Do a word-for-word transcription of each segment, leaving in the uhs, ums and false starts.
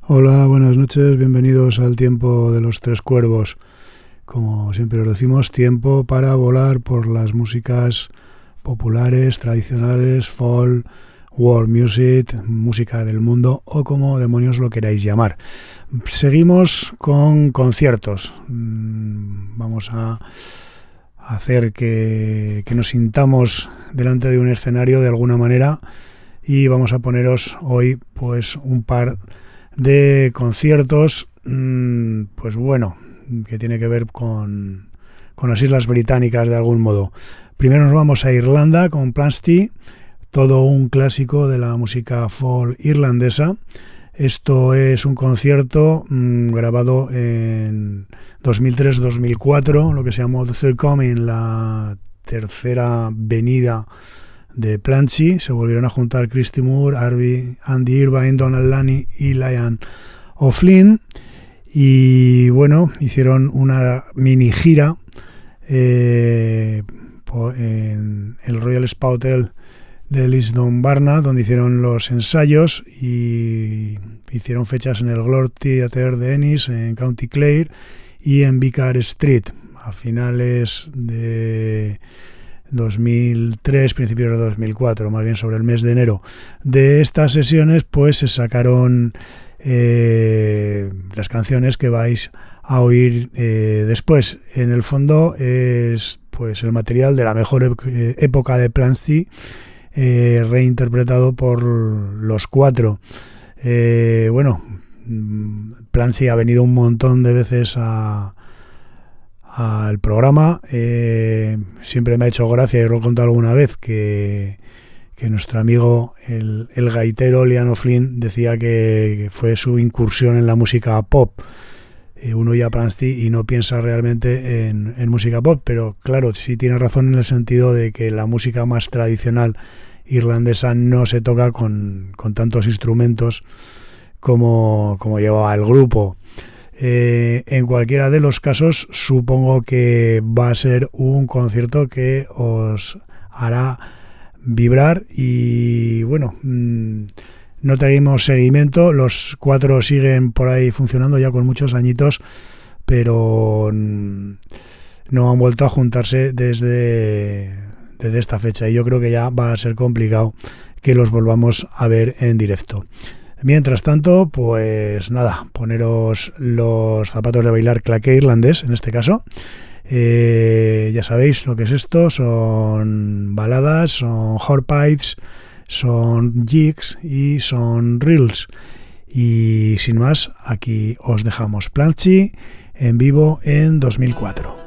Hola, buenas noches, bienvenidos al Tiempo de los Tres Cuervos. Como siempre os decimos, tiempo para volar por las músicas populares, tradicionales, folk, world music, música del mundo o como demonios lo queráis llamar. Seguimos con conciertos. Vamos a hacer que, que nos sintamos delante de un escenario de alguna manera y vamos a poneros hoy pues un par de conciertos, pues bueno, que tiene que ver con, con las Islas Británicas de algún modo. Primero nos vamos a Irlanda con Planxty, todo un clásico de la música folk irlandesa. Esto es un concierto mmm, grabado en dos mil tres dos mil cuatro, lo que se llamó The Third Coming, la tercera venida de Planxty. Se volvieron a juntar Christy Moore, Arby, Andy Irvine, Donald Lani y Liam O'Flynn. Y bueno, hicieron una mini gira eh, en el Royal Spa Hotel de Lisdoonvarna, donde hicieron los ensayos y hicieron fechas en el Globe Theatre de Ennis, en County Clare y en Vicar Street a finales de dos mil tres, principios de dos mil cuatro, más bien sobre el mes de enero. De estas sesiones pues se sacaron eh, las canciones que vais a oír eh, después. En el fondo es pues el material de la mejor ep- época de Planxty, eh, reinterpretado por los cuatro. Eh, bueno, Planxty ha venido un montón de veces a al programa. Eh, siempre me ha hecho gracia, y lo he contado alguna vez, que, que nuestro amigo el, el gaitero Liam O'Flynn decía que fue su incursión en la música pop. Eh, uno ya Planxty y no piensa realmente en, en música pop, pero claro, sí tiene razón en el sentido de que la música más tradicional irlandesa no se toca con, con tantos instrumentos como, como llevaba el grupo. Eh, en cualquiera de los casos, supongo que va a ser un concierto que os hará vibrar y bueno, mmm, no tenemos seguimiento, los cuatro siguen por ahí funcionando ya con muchos añitos, pero mmm, no han vuelto a juntarse desde, desde esta fecha y yo creo que ya va a ser complicado que los volvamos a ver en directo. Mientras tanto, pues nada, poneros los zapatos de bailar claqué irlandés, en este caso. Eh, ya sabéis lo que es esto, son baladas, son horpipes, son jigs y son reels. Y sin más, aquí os dejamos Planxty en vivo en dos mil cuatro.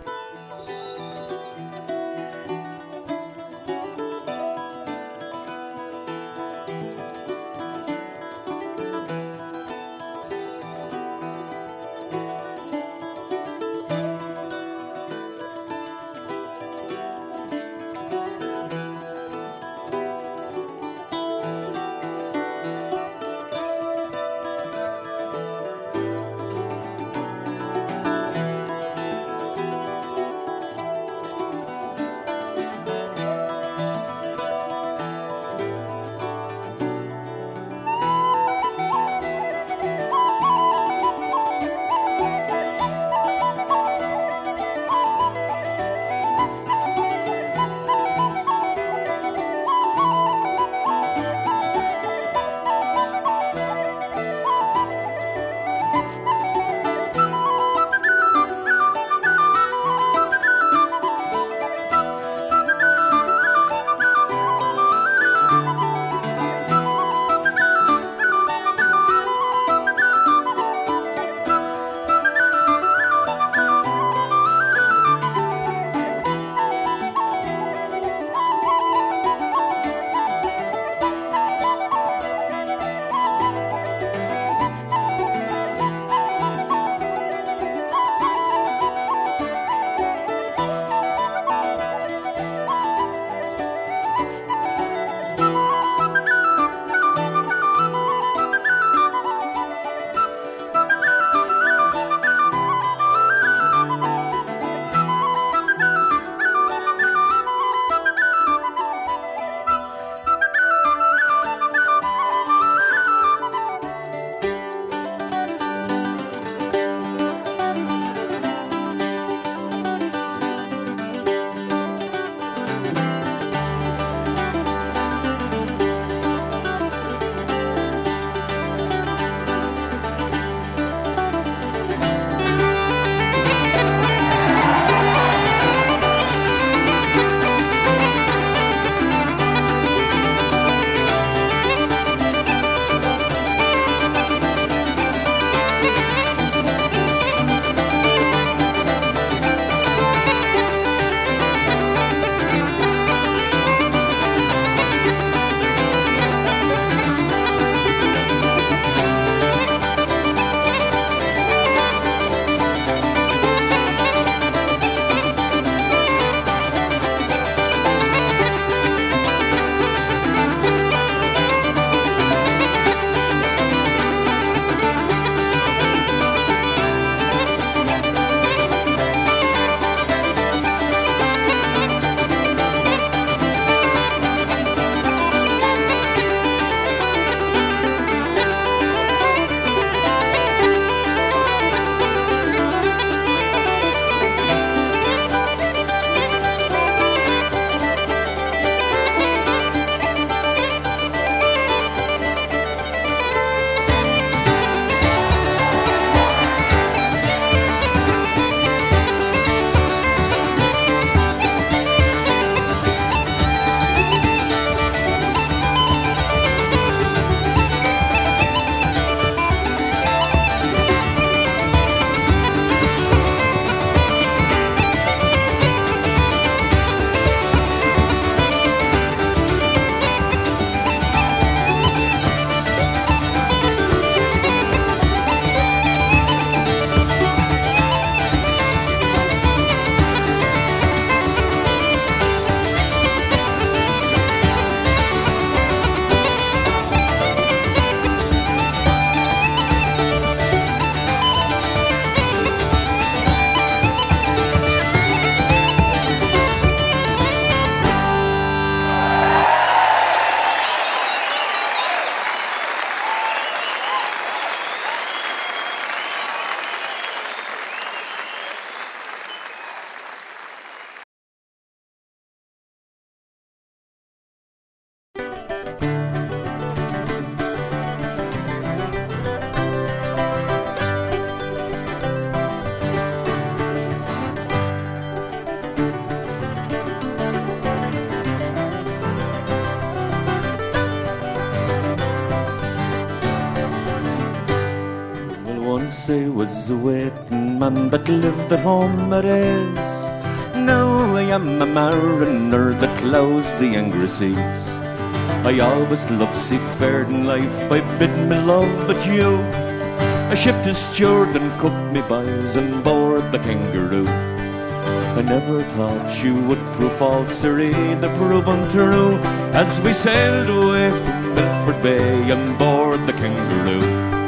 once I was a waiting man that lived at home at ease. Now I am a mariner that ploughs the angry seas. I always loved seafaring life, I bid me love but you. I shipped a steward and cooked me boys on board the Kangaroo. I never thought she would prove false or either prove untrue, as we sailed away from Milford Bay on board the Kangaroo.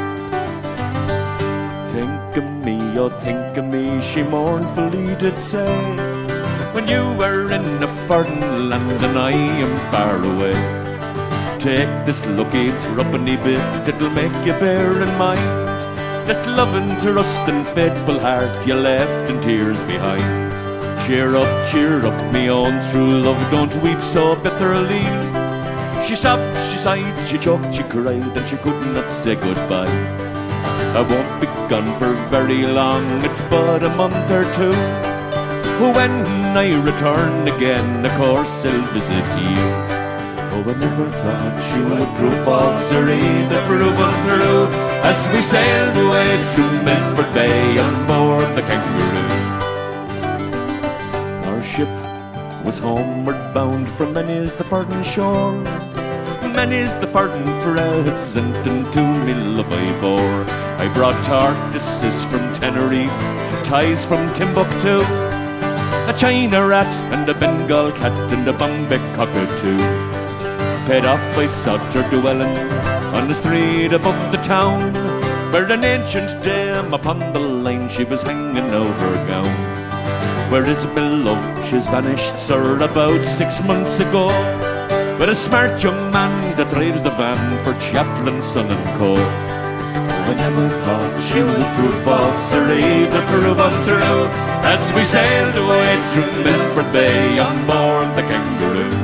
Think of me, oh think of me, she mournfully did say, when you were in a foreign land and I am far away. Take this lucky threepenny bit, it'll make you bear in mind this loving, trust and faithful heart you left in tears behind. Cheer up, cheer up, me own true love, don't weep so bitterly. She sobbed, she sighed, she choked, she cried, and she could not say goodbye. I won't be gone for very long, it's but a month or two. When I return again, of course I'll visit you. Oh, I never thought she would prove false or either prove untrue, as we sailed away through Milford Bay on board the Kangaroo. Our ship was homeward bound from many's the foreign shore, many's the foreign present, and to me love I bore. I brought tortoises from Tenerife, ties from Timbuktu, a China rat and a Bengal cat and a Bombay cockatoo. Paid off I sought her dwelling on the street above the town, where an ancient dame upon the line she was hanging out her gown. Where is my love? She's vanished, sir, about six months ago, with a smart young man that drives the van for Chaplin, Son and Co. I never thought she would prove false or either prove untrue, as we sailed away through Milford Bay on board the Kangaroo.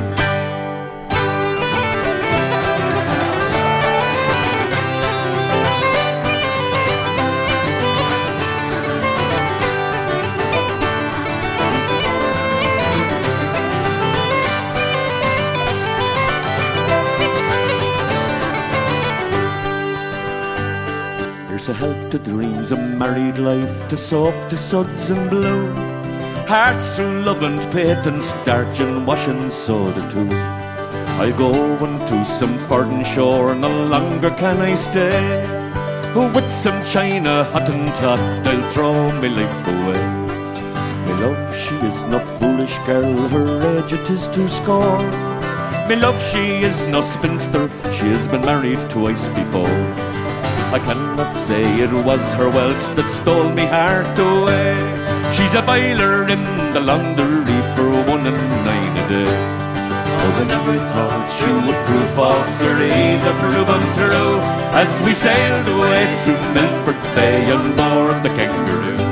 To help to dreams of married life, to soap to suds and blue, hearts through love and pate and starch and washing soda too. I go unto some foreign shore, no longer can I stay. With some china hot and taut, I'll throw me life away. Me love, she is no foolish girl, her age it is to score. Me love, she is no spinster, she has been married twice before. I cannot say it was her wealth that stole me heart away. She's a boiler in the laundry for one and nine a day. Oh, I never thought she would prove false or either prove untrue, as we sailed away through Milford Bay on board the Kangaroo.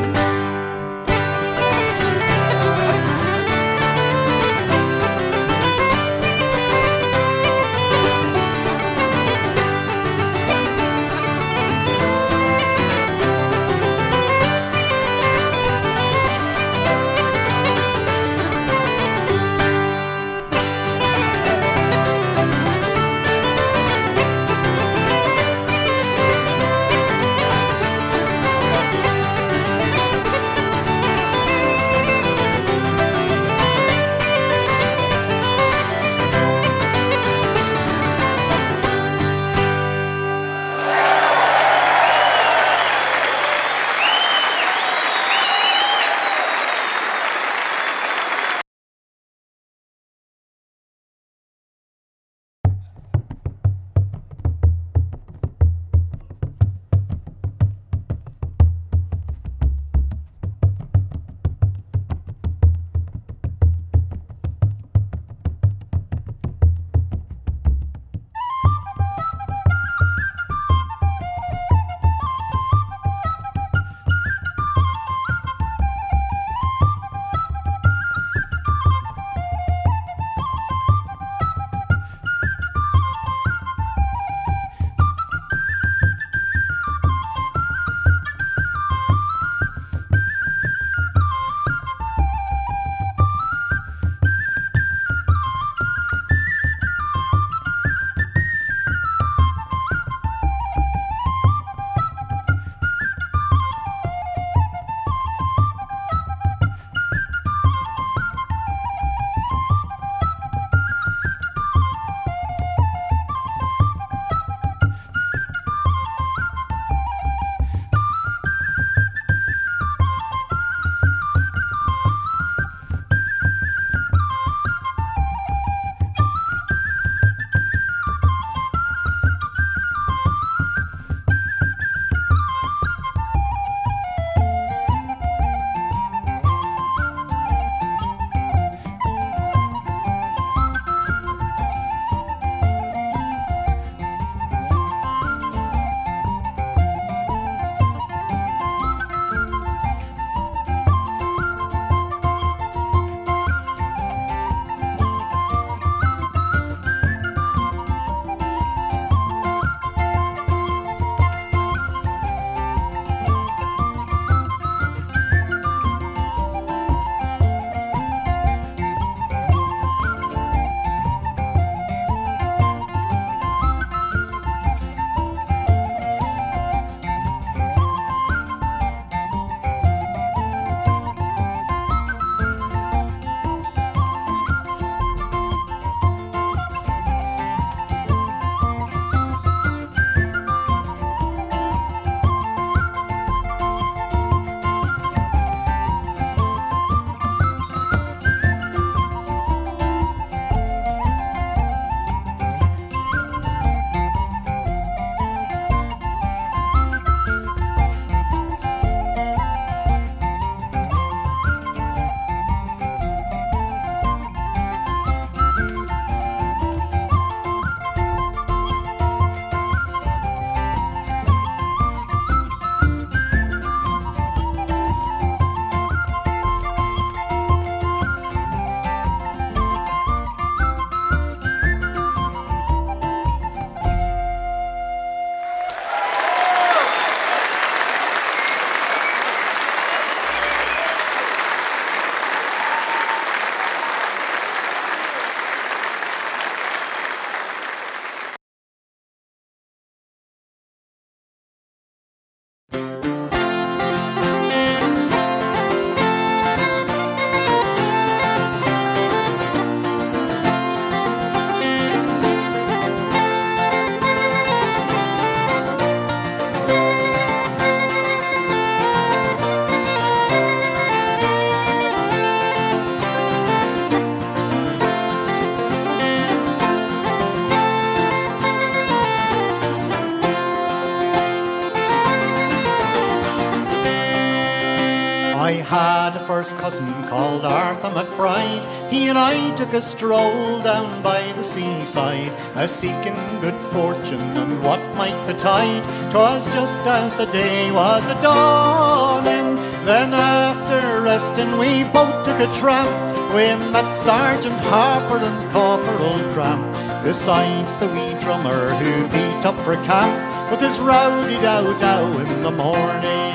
I had a first cousin called Arthur McBride. He and I took a stroll down by the seaside, a seeking good fortune and what might betide. 'Twas just as the day was a-dawning. Then after resting we both took a tramp. We met Sergeant Harper and Corporal Cramp, besides the wee drummer who beat up for camp with his rowdy dow dow in the morning.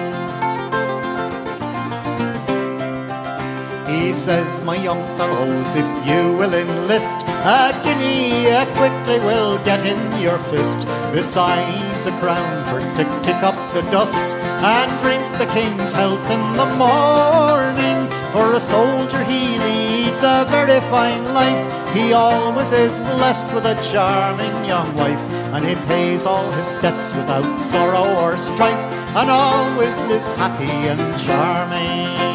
He says, my young fellows, if you will enlist, a guinea uh, quickly will get in your fist, besides a crown for to kick up the dust and drink the king's health in the morning. For a soldier he leads a very fine life. He always is blessed with a charming young wife, and he pays all his debts without sorrow or strife, and always lives happy and charming.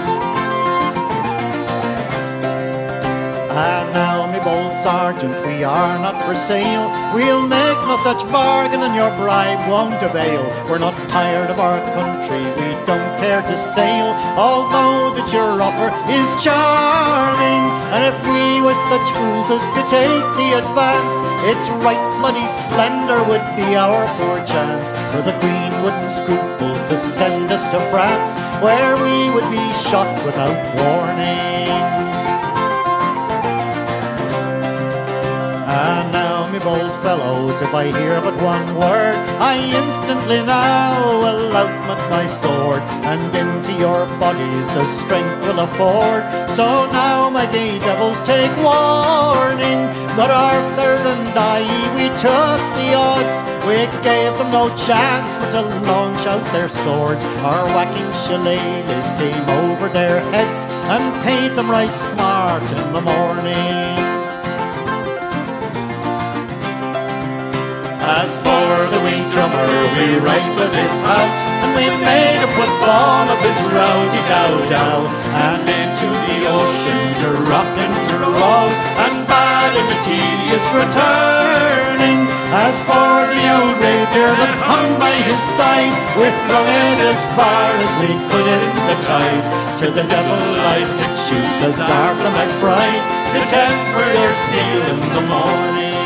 And now, me bold sergeant, we are not for sale. We'll make no such bargain and your bribe won't avail. We're not tired of our country, we don't care to sail, although that your offer is charming. And if we were such fools as to take the advance, it's right bloody slender would be our poor chance. For the Queen wouldn't scruple to send us to France, where we would be shot without warning. And now, me bold fellows, if I hear but one word, I instantly now will outmut my sword, and into your bodies as strength will afford. So now, my gay devils, take warning. But Arthur and I, we took the odds. We gave them no chance for to launch out their swords. Our whacking shillelaghs came over their heads and paid them right smart in the morning. As for the wee drummer, we rifled his pouch, and we made a football of his rowdy dow dow, and into the ocean to rock and to row, and bad in the tedious returning. As for the old rapier that hung by his side, we flung it as far as we could in the tide, till the devil I pitch you, says Arthur McBride, to temper your steel in the morning.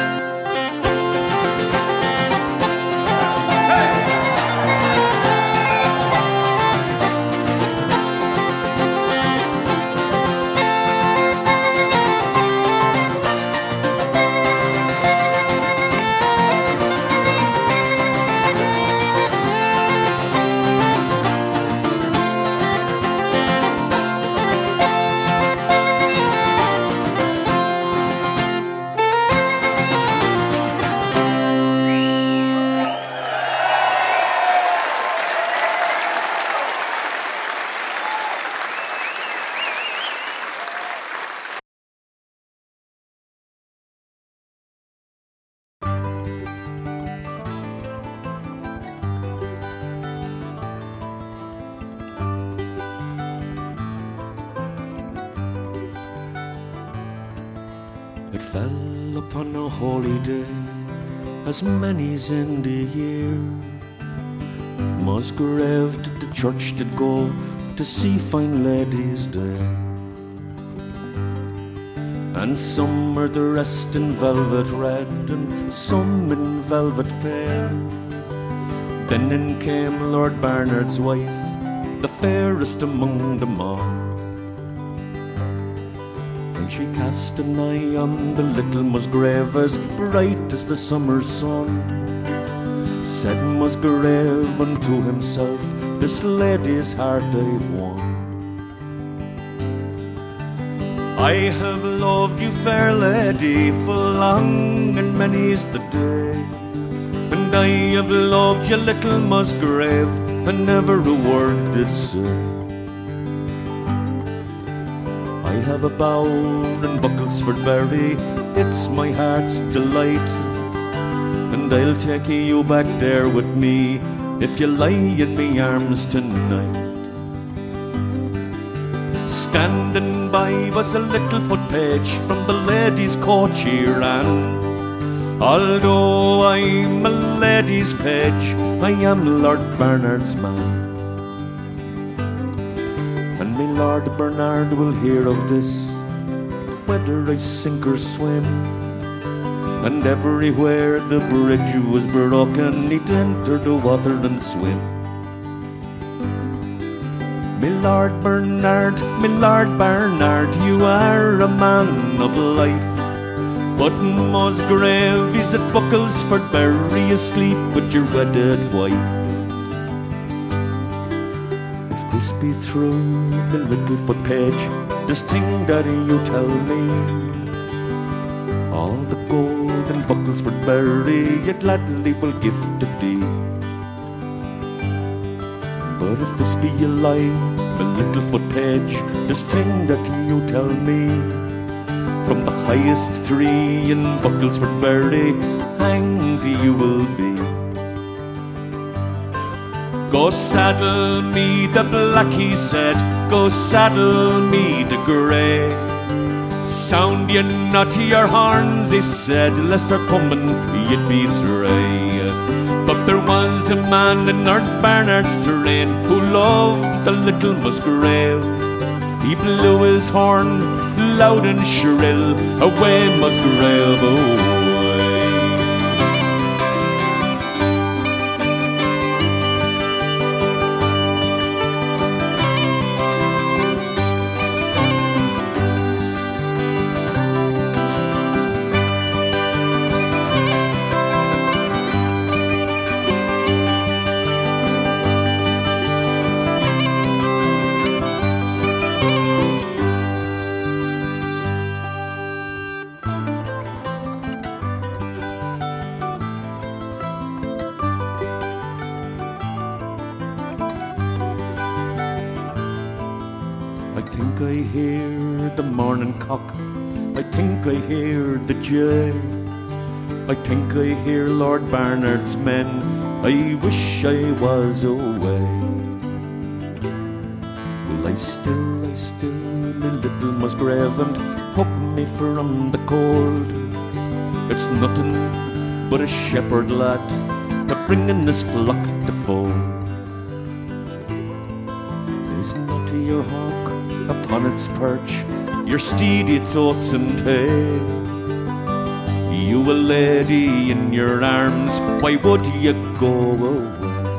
It fell upon a holy day, as many's in the year. Musgrave to the church did go, to see fine ladies there. And some were the rest in velvet red, and some in velvet pale. Then in came Lord Barnard's wife, the fairest among them all. She cast an eye on the little Musgrave, as bright as the summer sun. Said Musgrave unto himself, this lady's heart I've won. I have loved you, fair lady, full long and many's the day, and I have loved you, little Musgrave, and never a word did say. I have a bower in Bucklesford Berry, it's my heart's delight, and I'll take you back there with me, if you lie in me arms tonight. Standing by was a little footpage from the lady's coach she ran. Although I'm a lady's page, I am Lord Barnard's man. me Lord Bernard will hear of this, whether I sink or swim. And everywhere the bridge was broken, he'd enter the water and swim. Me Lord Bernard, me Lord Bernard, you are a man of life. But Musgrave is at Bucklesford, bury asleep with your wedded wife. If this be true, the Littlefoot page, this thing that you tell me, all the gold in Bucklesford bury, you gladly will give to thee. But if this be a lie, the Littlefoot page, this thing that you tell me, from the highest tree in Bucklesford bury, hanged you will be. Go saddle me the black, he said, go saddle me the grey. Sound ye not your horns, he said, lest they're coming, you'd be three. But there was a man in Lord Bernard's terrain who loved the little Musgrave. He blew his horn loud and shrill, away Musgrave away. I think I hear the morning cock, I think I hear the jay, I think I hear Lord Bernard's men, I wish I was away. Will I still, I still, me little Musgrave, and hook me from the cold? It's nothing but a shepherd lad, to bringing this flock to fold. Is not your hawk upon its perch, your steed its oats and tail? You a lady in your arms, why would you go away?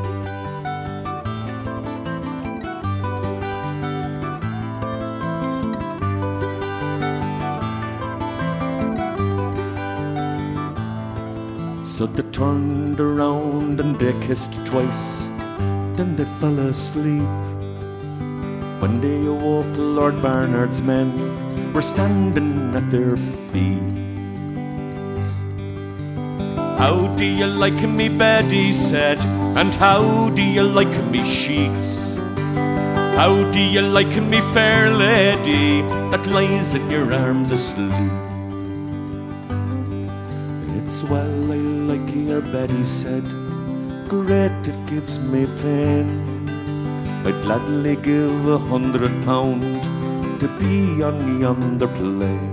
So they turned around and they kissed twice, then they fell asleep. When they awoke, Lord Bernard's men were standing at their feet. How do you like me bed, he said, and how do you like me sheets? How do you like me fair lady that lies in your arms asleep? It's well I like your bed, he said, great it gives me pain. I'd gladly give a hundred pound to be on yonder plain.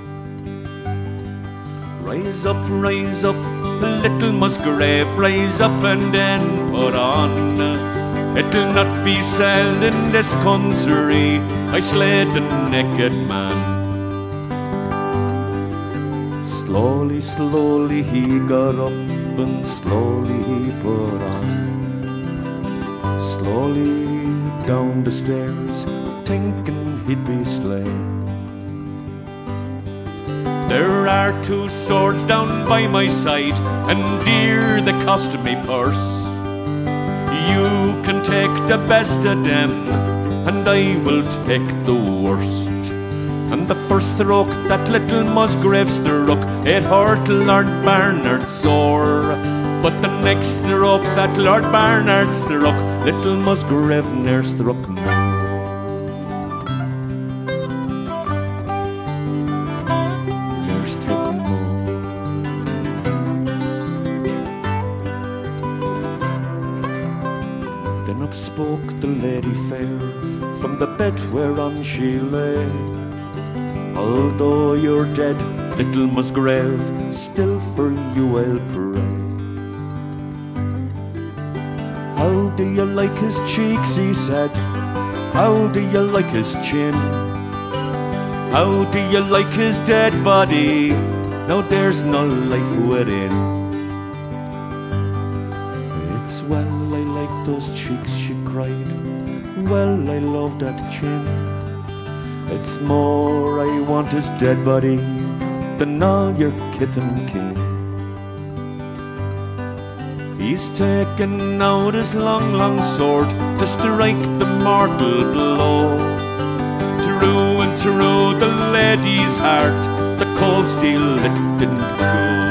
Rise up, rise up, little Musgrave, rise up and then put on. It'll not be said in this country I slayed a naked man. Slowly, slowly he got up and slowly he put on. Slowly down the stairs, thinking he'd be slain. There are two swords down by my side, and dear they cost me purse. You can take the best of them, and I will take the worst. And the first stroke that little Musgrave struck, it hurt Lord Bernard sore. But the next stroke that Lord Bernard struck, little Musgrave ne'er struck more. Ne'er struck more. Then up spoke the lady fair from the bed whereon she lay. Although you're dead, little Musgrave, still for you I'll pray. How do you like his cheeks, he said, How do you like his chin? How do you like his dead body? Now there's no life within. It's well I like those cheeks, she cried. Well, I love that chin. It's more I want his dead body than all your kith and kin. He's taken out his long, long sword to strike the mortal blow, through and through the lady's heart the cold steel it didn't go.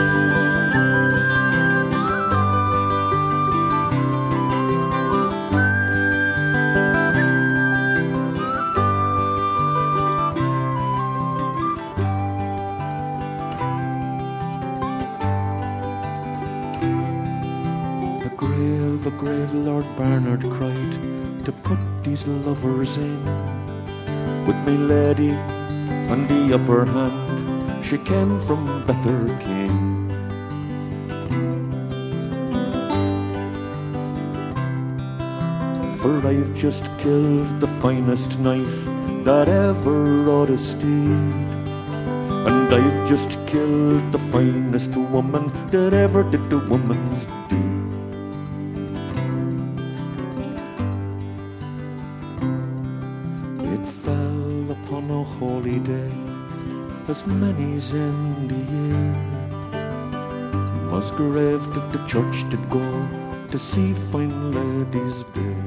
The grave Lord Barnard cried to put these lovers in. With my lady on the upper hand, she came from Betterking. For I've just killed the finest knight that ever rode a steed, and I've just killed the finest woman that ever did a woman's deed. A holy day, as many's in the year, Musgrave to the church did go to see fine ladies there.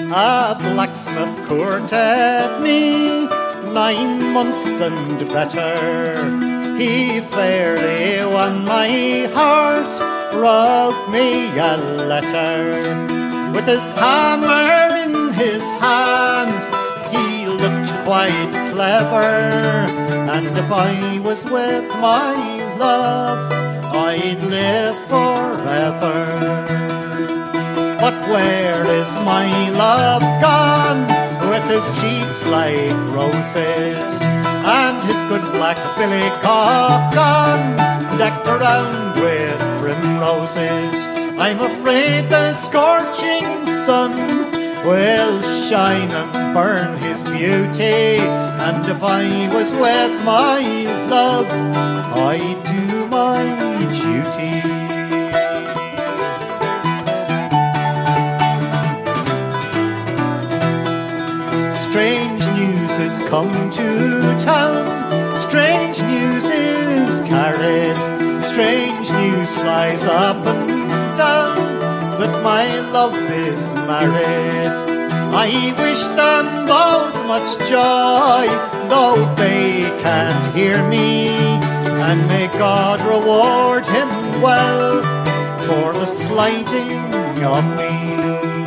A blacksmith courted me nine months and better. He fairly won my heart, wrote me a letter. With his hammer in his hand, he looked quite clever. And if I was with my love, I'd live forever. But where is my love gone, with his cheeks like roses, and his good black billy cock gone, decked around with primroses? I'm afraid the scorching sun will shine and burn his beauty, and if I was with my love, I'd do my duty. Strange news is come to town, strange news is carried, strange news flies up and down, that my love is married. I wish them both much joy, though they can't hear me, and may God reward him well for the slighting of me.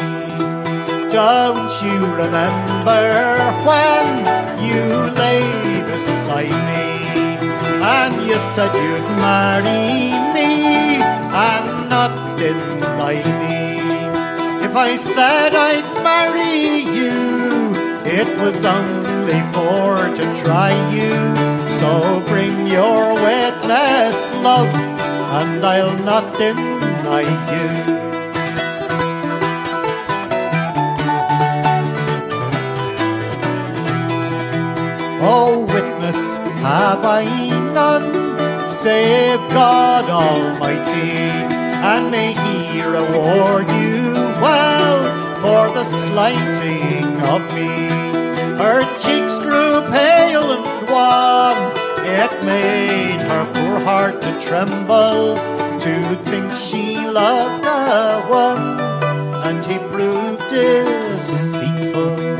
Don't you remember when you lay beside me, and you said you'd marry me and not deny me? If I said I'd marry you, it was only for to try you. So bring your witness, love, and I'll not deny you. Oh, witness have I none, save God Almighty, and may He reward you well for the slighting of me. Her cheeks grew pale and wan, it made her poor heart to tremble, to think she loved a one, and he proved deceitful.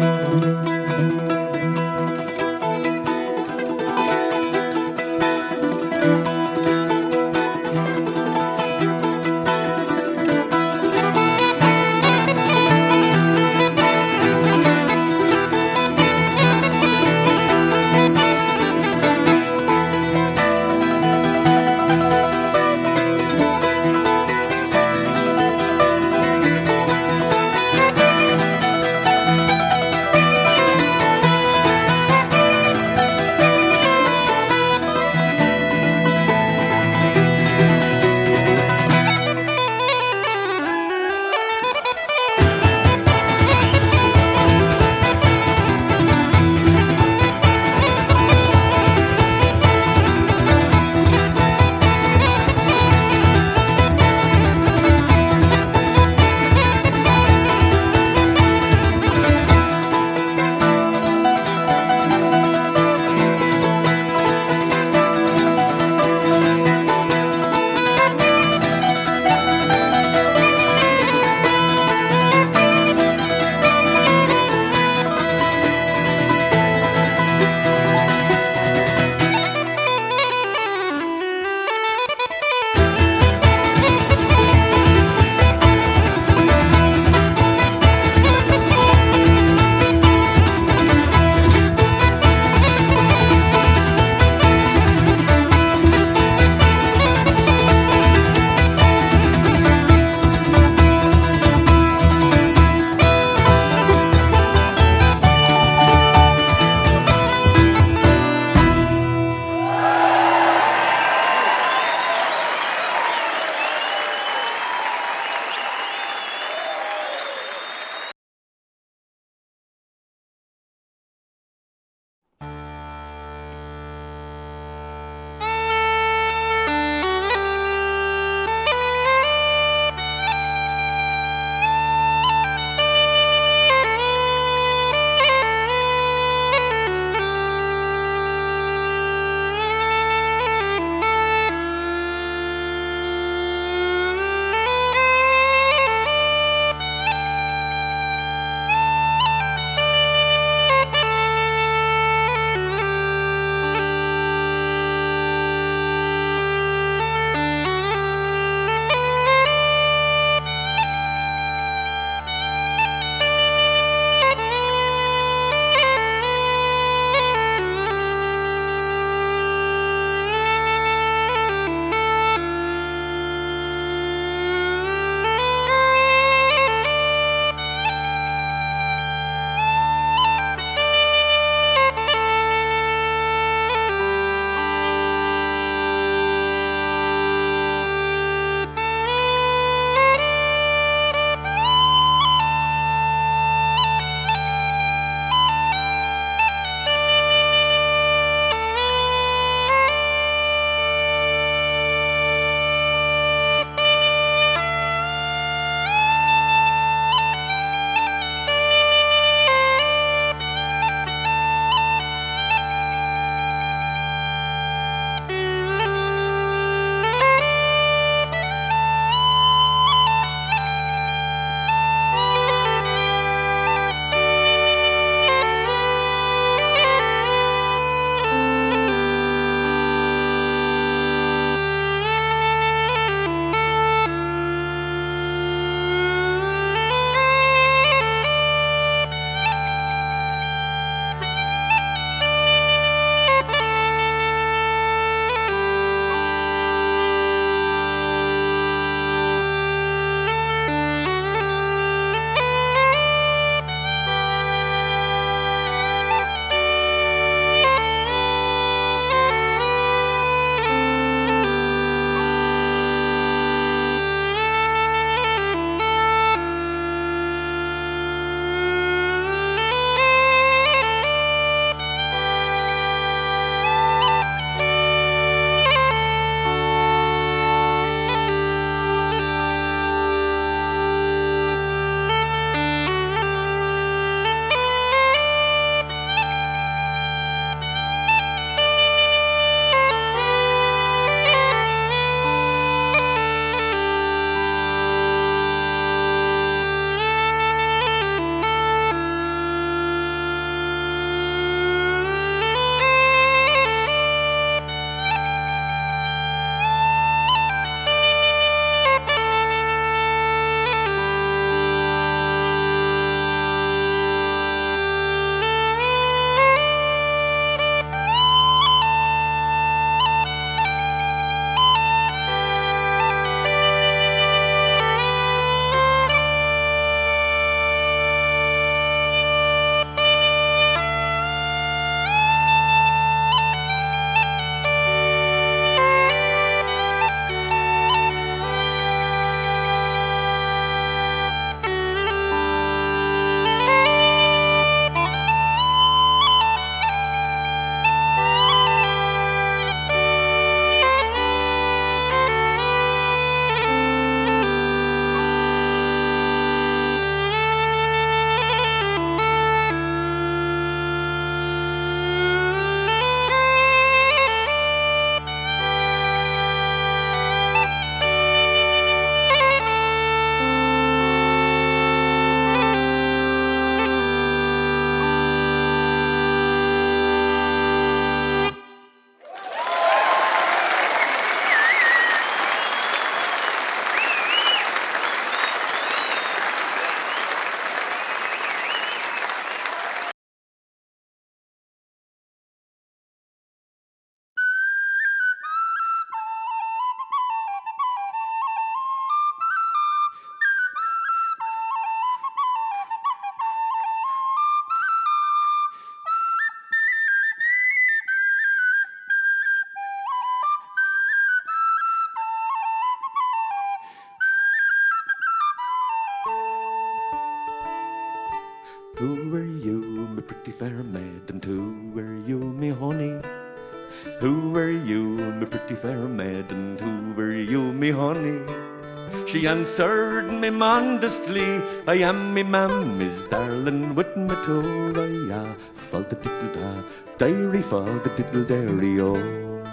Who are you, my pretty fair maid, and who are you, me honey? Who are you, my pretty fair maid, and who are you, me honey? She answered me modestly, I am me mammy's darling with me Torah. Fall the diddle da, dairy fall the diddle dairy oh.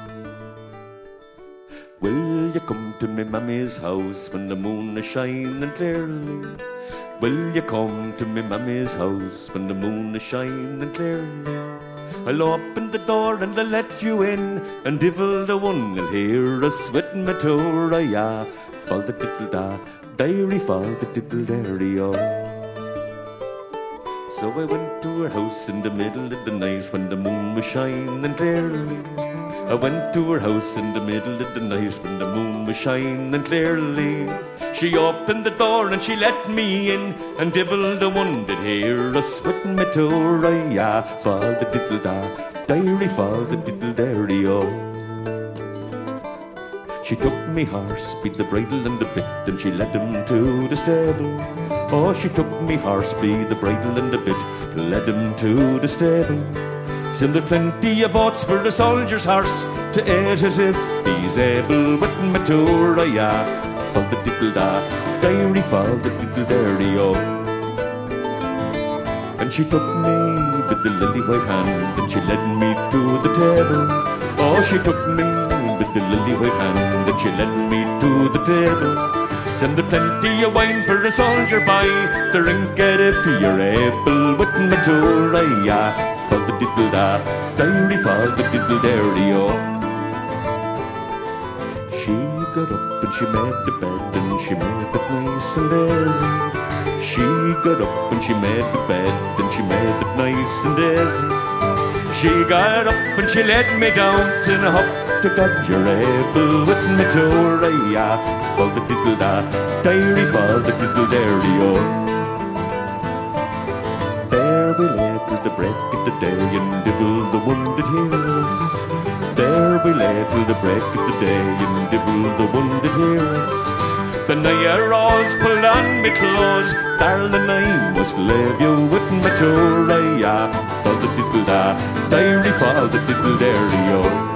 Will you come to me mammy's house when the moon is shining clearly? Will you come to me mammy's house when the moon is shining clearly? I'll open the door and I'll let you in, and divil the one will hear us with me Torah. Yeah. Fall the diddle da, dairy fall the diddle dairy oh. So I went to her house in the middle of the night when the moon was shining clearly. I went to her house in the middle of the night when the moon was shining clearly. She opened the door and she let me in, and divil the one did hear us with me Torah. Yeah. Fall the diddle da, dairy fall the diddle dairy oh. She took me horse, beat the bridle and the bit, and she led him to the stable. Oh, she took me horse, beat the bridle and the bit, led him to the stable. Send there plenty of oats for the soldier's horse to eat it if he's able. With me Torah, yeah. Fall the diddle da, dairy fall the diddle dairy oh. And she took me with the lily white hand, and she led me to the table. Oh, she took me with the lily white hand, and she led me to the table. Send there plenty of wine for a soldier by, drink it if you're able. With me Torah, yeah. Fall the diddle da, dairy fall the diddle dairy oh. She got up and she made the bed, and she made it nice and easy. She got up and she made the bed, and she made it nice and easy. She got up and she led me down to the hop. To God you're able with me Torah, yeah. Fall the diddle da, dairy fall the diddle dairy oh. There we lay till the break of the day, and divil the one that hears. There we lay till the break of the day, and divil the one that hears. The night rose pulled on me clothes, darling I must leave you with me Torah, yeah. Fall the diddle da, dairy fall the diddle dairy oh.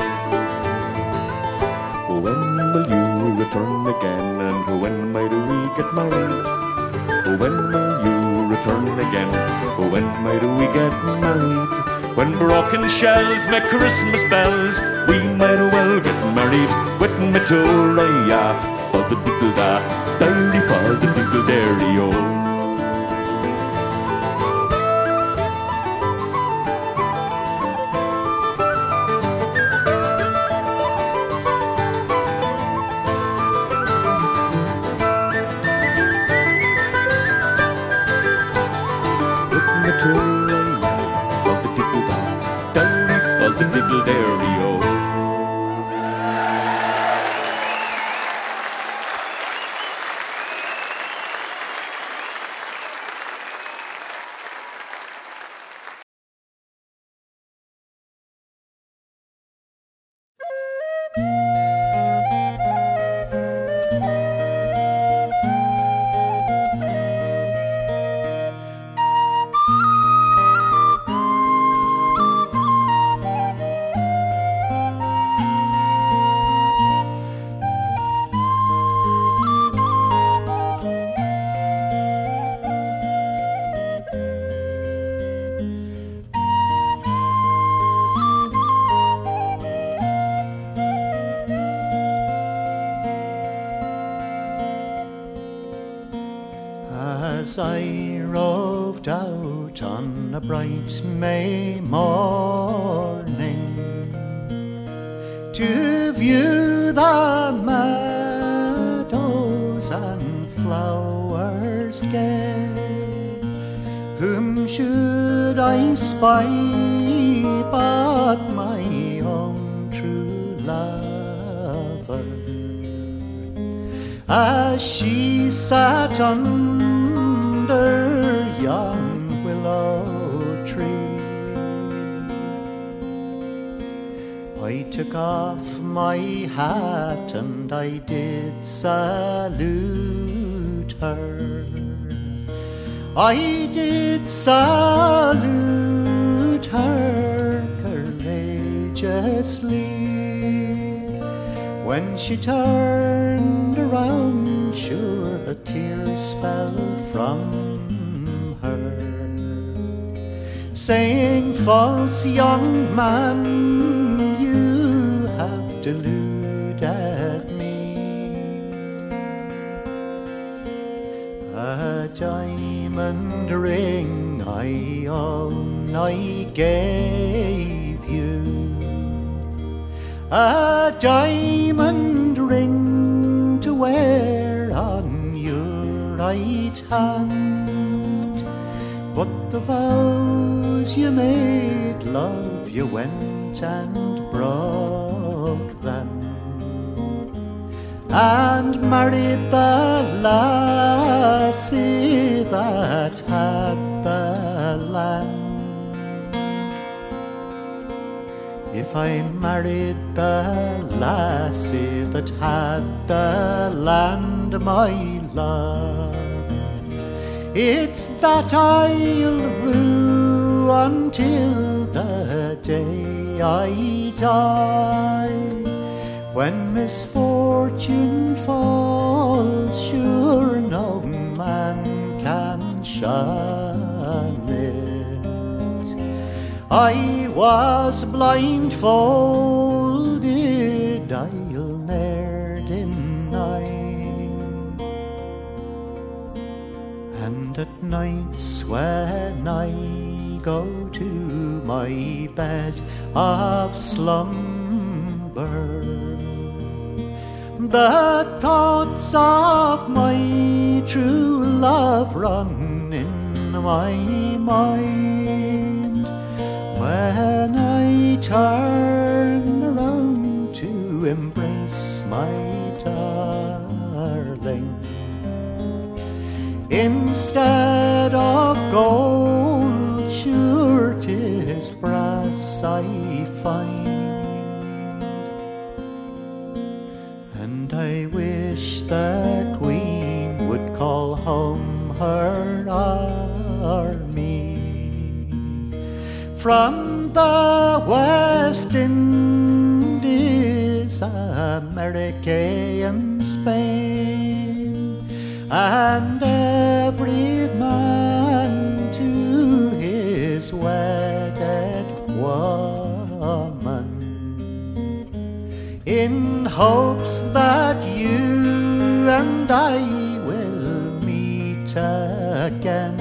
When will you return again, and when might we get married? When will you return again, when might we get married? When broken shells make Christmas bells, we might well get married. With me Torah, yeah. Fall the diddle da, dairy fall the diddle dairy oh. As I roved out on a bright May morning to view the meadows and flowers gay, whom should I spy but my own true lover, as she sat under yon willow tree. I took off my hat and I did salute her. I did salute her courageously. When she turned around, sure the tears fell from her, saying, false young man, you have deluded me. A diamond ring I own I gave you, a diamond ring to wear on your right hand, but the vows you made, love, you went and broke them, and married the lassie that had the land. If I married the lassie that had the land, my love, it's that I'll rue until the day I die. When misfortune falls, sure no man can shun it. I was blindfolded, I'll ne'er deny. And at nights when I go to my bed of slumber, the thoughts of my true love run in my mind. When I turn around to embrace my darling, instead of gold, sure 'tis brass I find. And I wish the Queen would call home her army from the West Indies, America and Spain, and every man to his wedded woman, in hopes that you and I will meet again.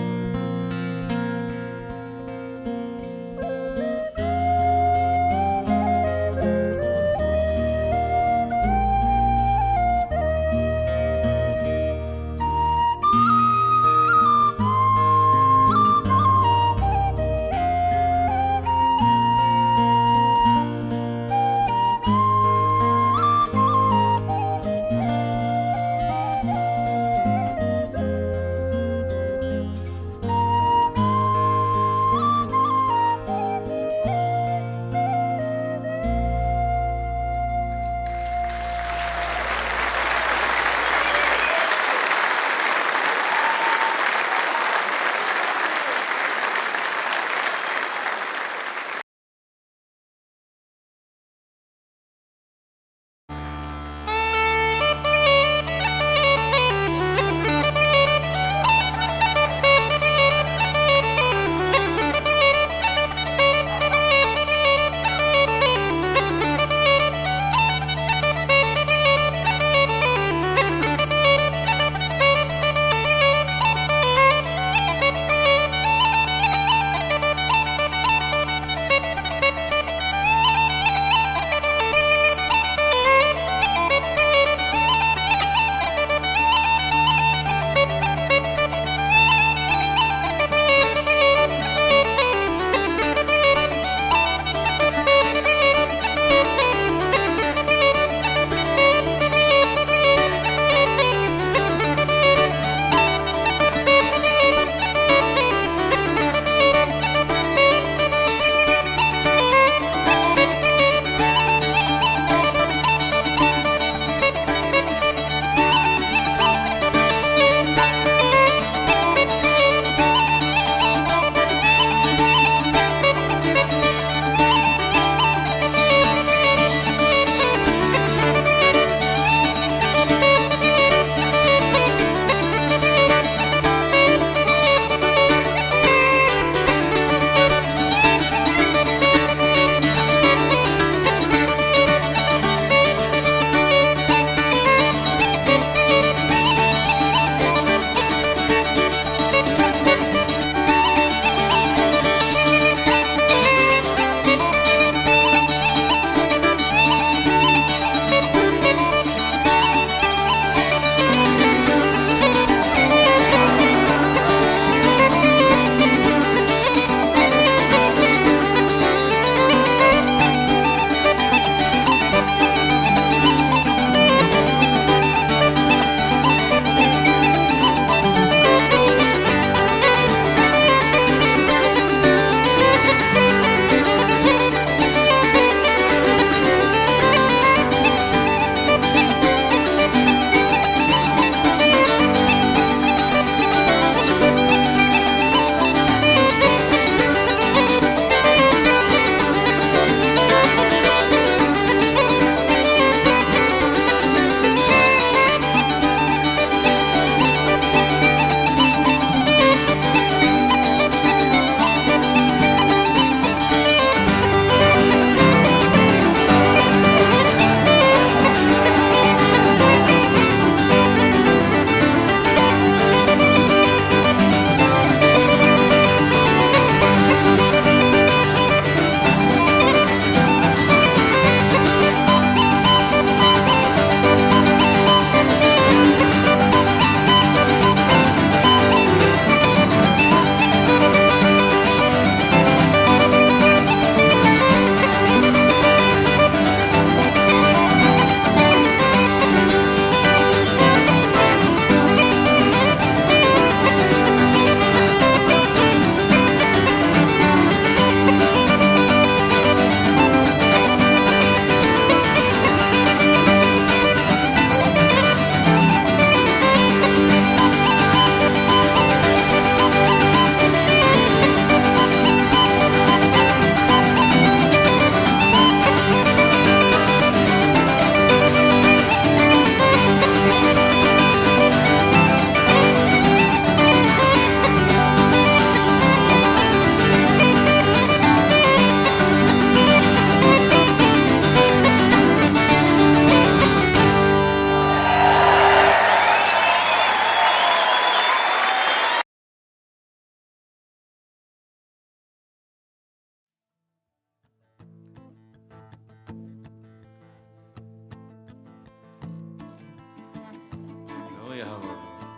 Howard.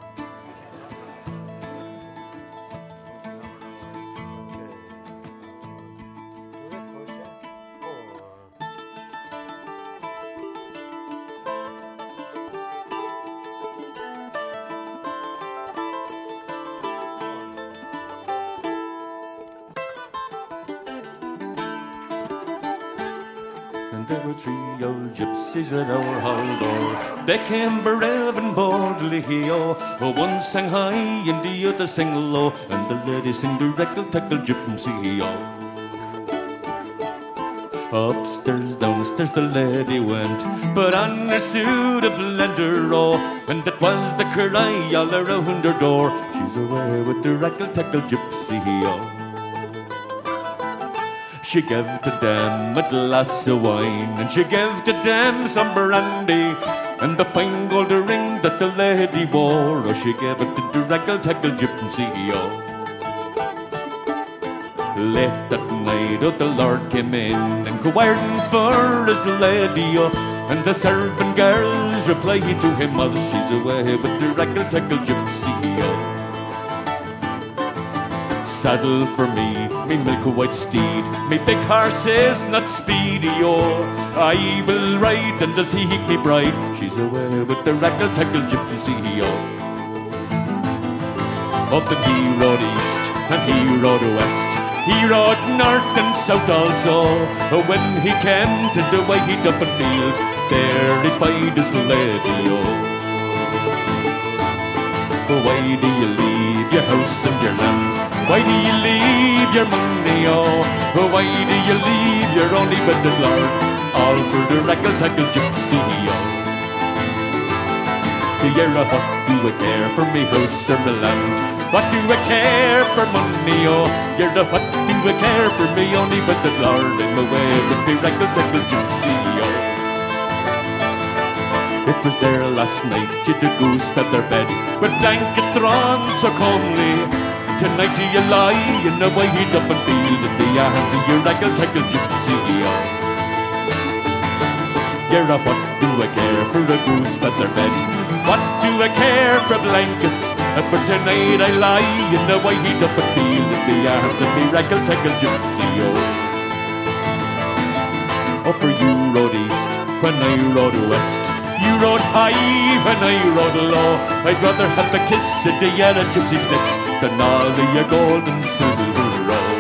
And there were three old gypsies at our hall door. They came brave and boldly, oh, oh, one sang high and the other sang low, and the lady sang the reckle-tackle gypsy, oh. Upstairs, downstairs the lady went, put on her suit of leather, oh, and it was the cry all around her door. She's away with the reckle-tackle gypsy, oh. She gave to them a glass of wine, and she gave to them some brandy, and the fine gold ring that the lady wore, oh, she gave it to the reckle-tackle gypsy, oh. Late that night, oh, the Lord came in, inquiring for his lady, oh, and the servant girls replied to him, oh, she's away with the reckle-tackle gypsy, oh. Saddle for me, me milk-white steed, me big horse is not speedy, oh. I will ride and I'll seek me bride, she's away with the reckle-tackle gypsy, oh. Up and he rode east and he rode west, he rode north and south also. When he came to the wide open field, there he spied his lady, oh. Why do you leave your house and your land? Why do you leave your money, oh? Why do you leave your only bedded lord? All for the reckle-tackle gypsy, oh. You're a what do I care for me house or me land? What do I care for money, oh? You're a what do I care for me only bedded lord? I'm away with the reckle-tackle gypsy, oh. It was there last night, you'd a goose feather bed, with blankets drawn so comely. Tonight you lie in a wide open field in the arms of your reckle-tackle gypsy, oh. You're a what do I care for a goose feather bed? What do I care for blankets? And for tonight I lie in a wide open field in the arms of me reckle-tackle gypsy, oh. Oh, for you rode east when I rode west, you rode high when I rode low. I'd rather have a kiss at the yellow gypsy's lips than all of your gold and silver, oh.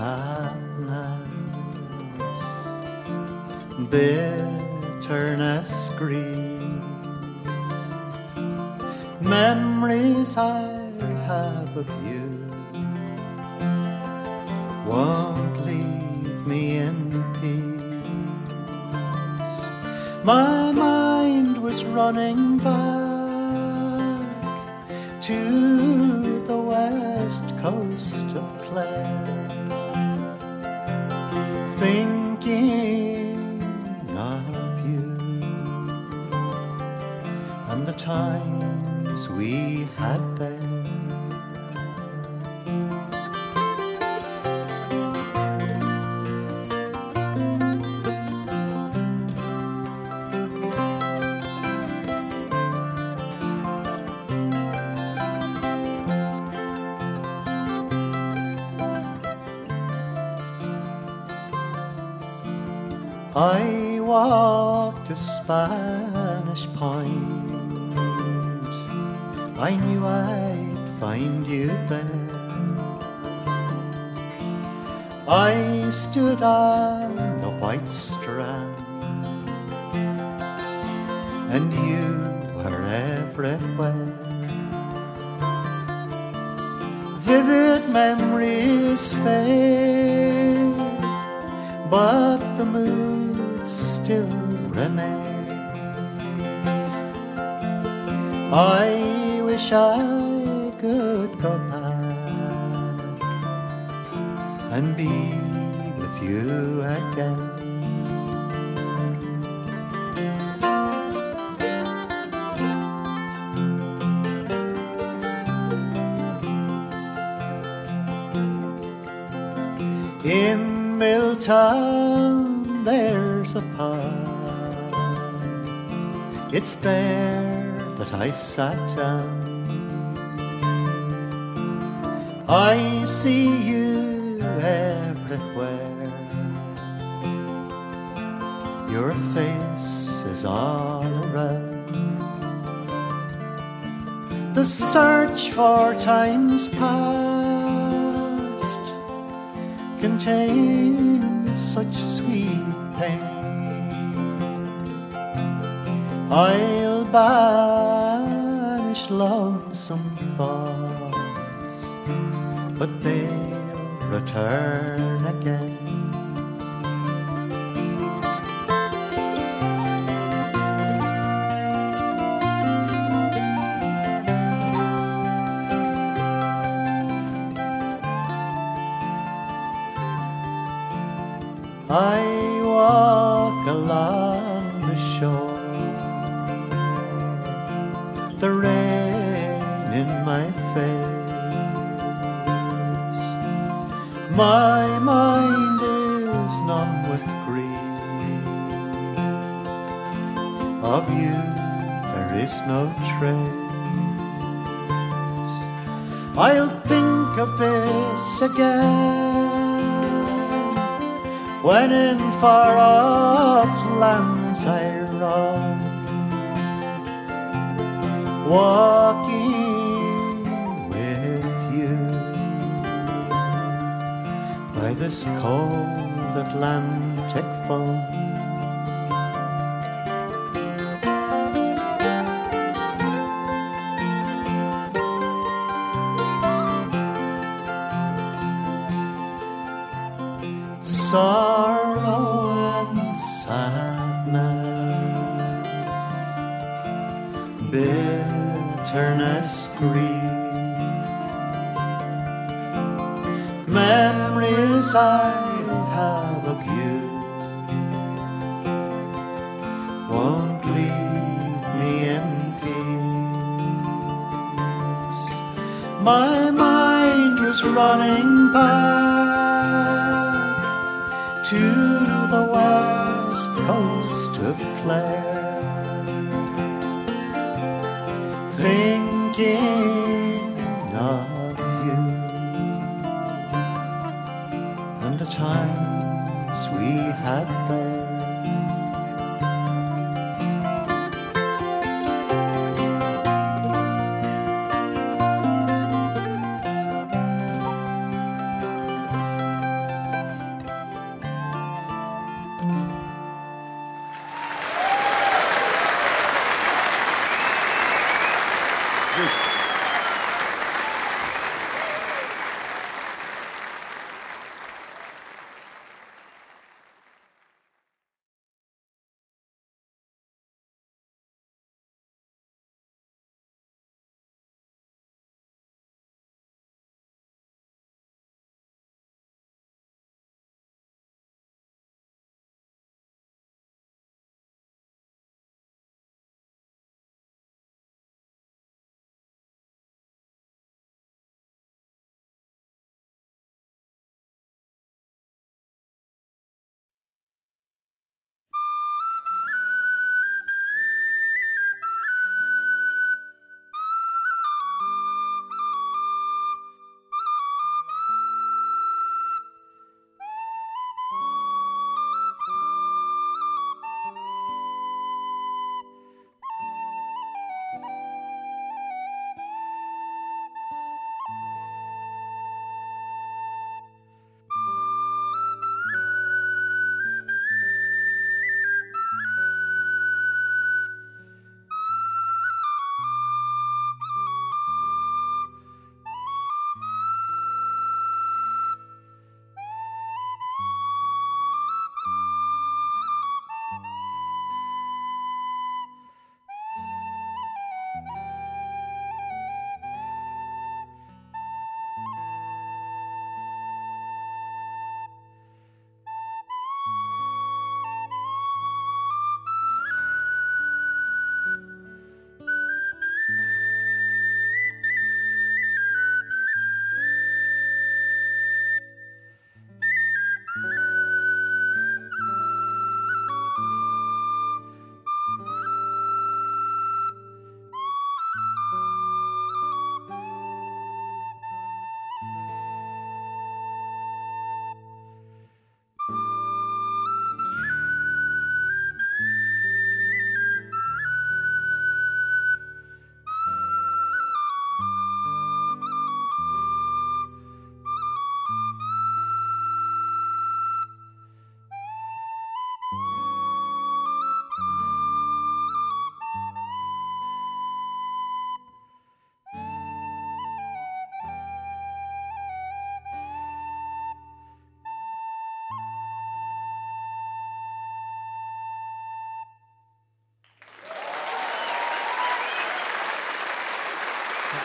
sadness, bitterness, grief, memories I have of you won't leave me in peace. My mind was running back to the west coast of Clare, thinking of you and the times we had there. I walked a Spanish point, I knew I'd find you there. I stood on the white strand, and you were everywhere. Vivid memories fade, but the mood still remains. I wish I could go back and be with you again. In Milltown there's a pub, it's there that I sat down. I see you everywhere, your face is all around. The search for times past contains such sweet pain. I'll banish lonesome thoughts, but they'll return again. I walk along the shore, the rain in my face. My mind is numb with grief. Of you there is no trace. I'll think of this again when in far-off lands I roam, walking with you by this cold Atlantic foam. Sorrow and sadness, bitterness, grief, memories I have of you won't leave me in peace. My mind was running back to the west coast of Clare, thinking of you and the times we had there.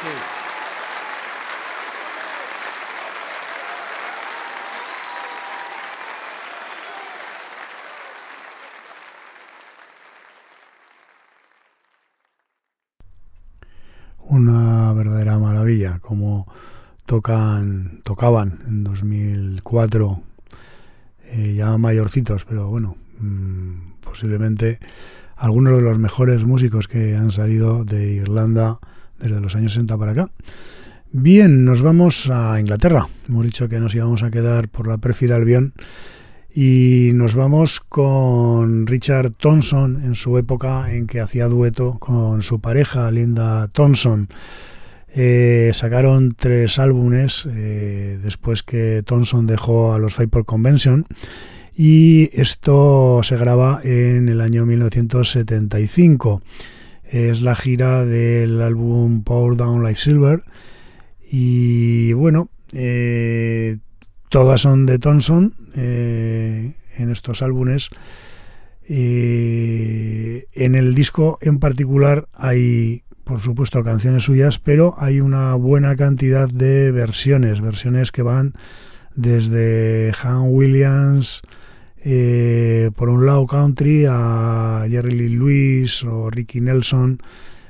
you. Una verdadera maravilla, como tocan, tocaban en dos mil cuatro, eh, ya mayorcitos, pero bueno, mmm, posiblemente algunos de los mejores músicos que han salido de Irlanda desde los años sesenta para acá. Bien, nos vamos a Inglaterra. Hemos dicho que nos íbamos a quedar por la pérfida Albión y nos vamos con Richard Thompson en su época en que hacía dueto con su pareja Linda Thompson. Eh, sacaron tres álbumes eh, después que Thompson dejó a los Fairport Convention, y esto se graba en el año mil novecientos setenta y cinco. Es la gira del álbum Pour Down Like Silver, y bueno, eh, todas son de Thompson eh, en estos álbumes. Eh, en el disco en particular hay, por supuesto, canciones suyas, pero hay una buena cantidad de versiones, versiones que van desde Han Williams, eh, por un lado country, a Jerry Lee Lewis o Ricky Nelson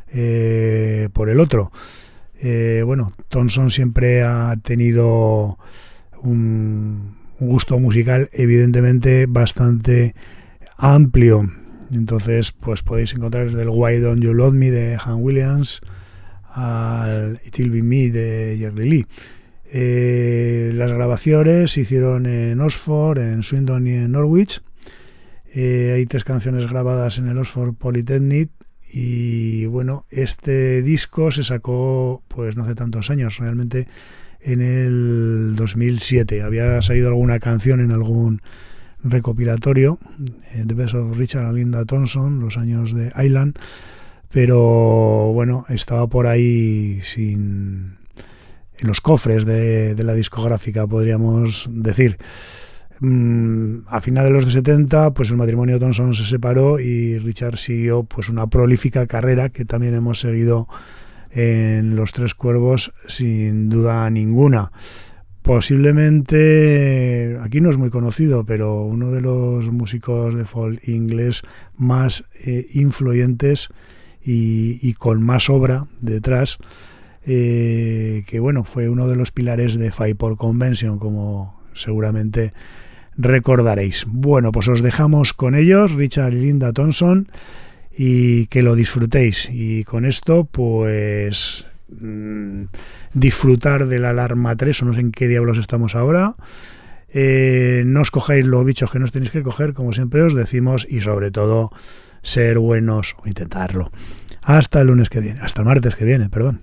eh, por el otro. Eh, bueno, Thompson siempre ha tenido un, un gusto musical evidentemente bastante amplio. Entonces, pues podéis encontrar desde el Why Don't You Love Me de Han Williams al It'll Be Me de Jerry Lee. Eh, las grabaciones se hicieron en Oxford, en Swindon y en Norwich. Eh, hay tres canciones grabadas en el Oxford Polytechnic, y bueno, este disco se sacó pues no hace tantos años, realmente en el dos mil siete. Había salido alguna canción en algún recopilatorio, eh, The Best of Richard and Linda Thompson, los años de Island, pero bueno, estaba por ahí sin en los cofres de, de la discográfica, podríamos decir. Mm, a finales de los de setenta, pues el matrimonio Thompson se separó y Richard siguió pues una prolífica carrera que también hemos seguido en Los Tres Cuervos sin duda ninguna. Posiblemente, aquí no es muy conocido, pero uno de los músicos de folk inglés más eh, influyentes y, y con más obra detrás, eh, que bueno, fue uno de los pilares de Fairport Convention, como seguramente recordaréis. Bueno, pues os dejamos con ellos, Richard y Linda Thompson, y que lo disfrutéis. Y con esto, pues mmm, disfrutar de la alarma tres, o no sé en qué diablos estamos ahora. Eh, no os cojáis los bichos que no os tenéis que coger, como siempre os decimos, y sobre todo ser buenos, o intentarlo. Hasta el lunes que viene, hasta el martes que viene, perdón.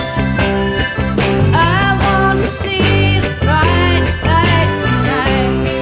I want to see the bright lights tonight.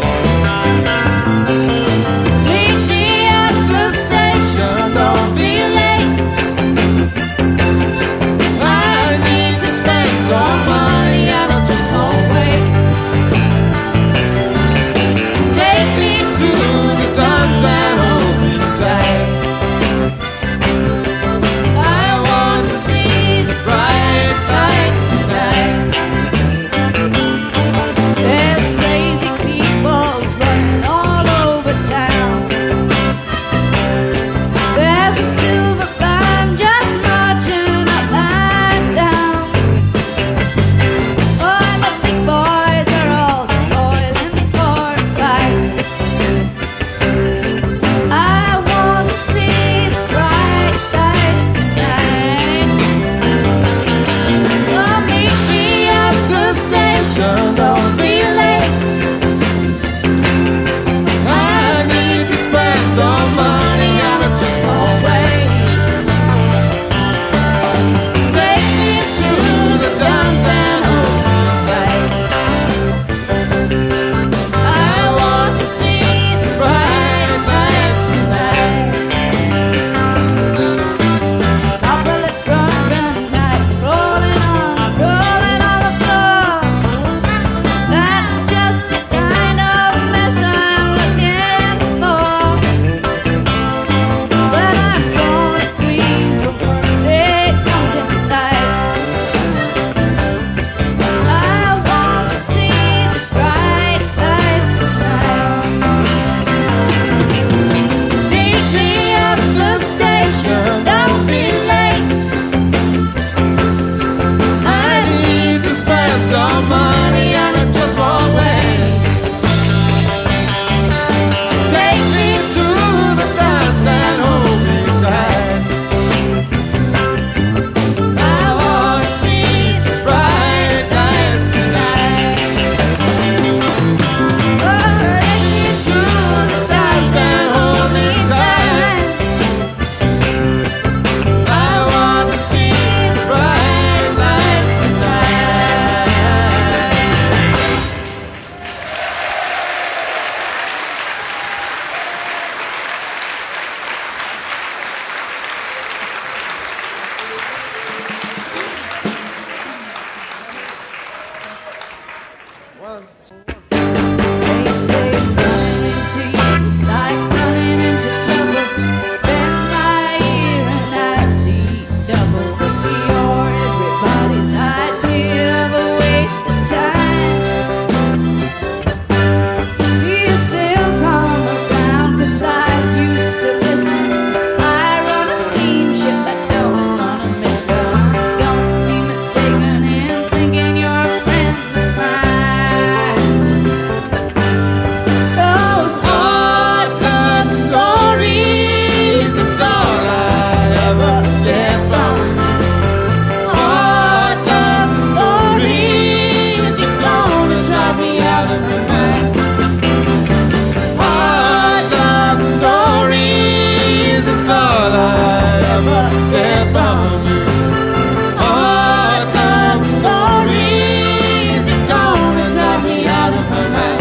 get from you. Hard luck stories, you're gonna drive me out of my mind.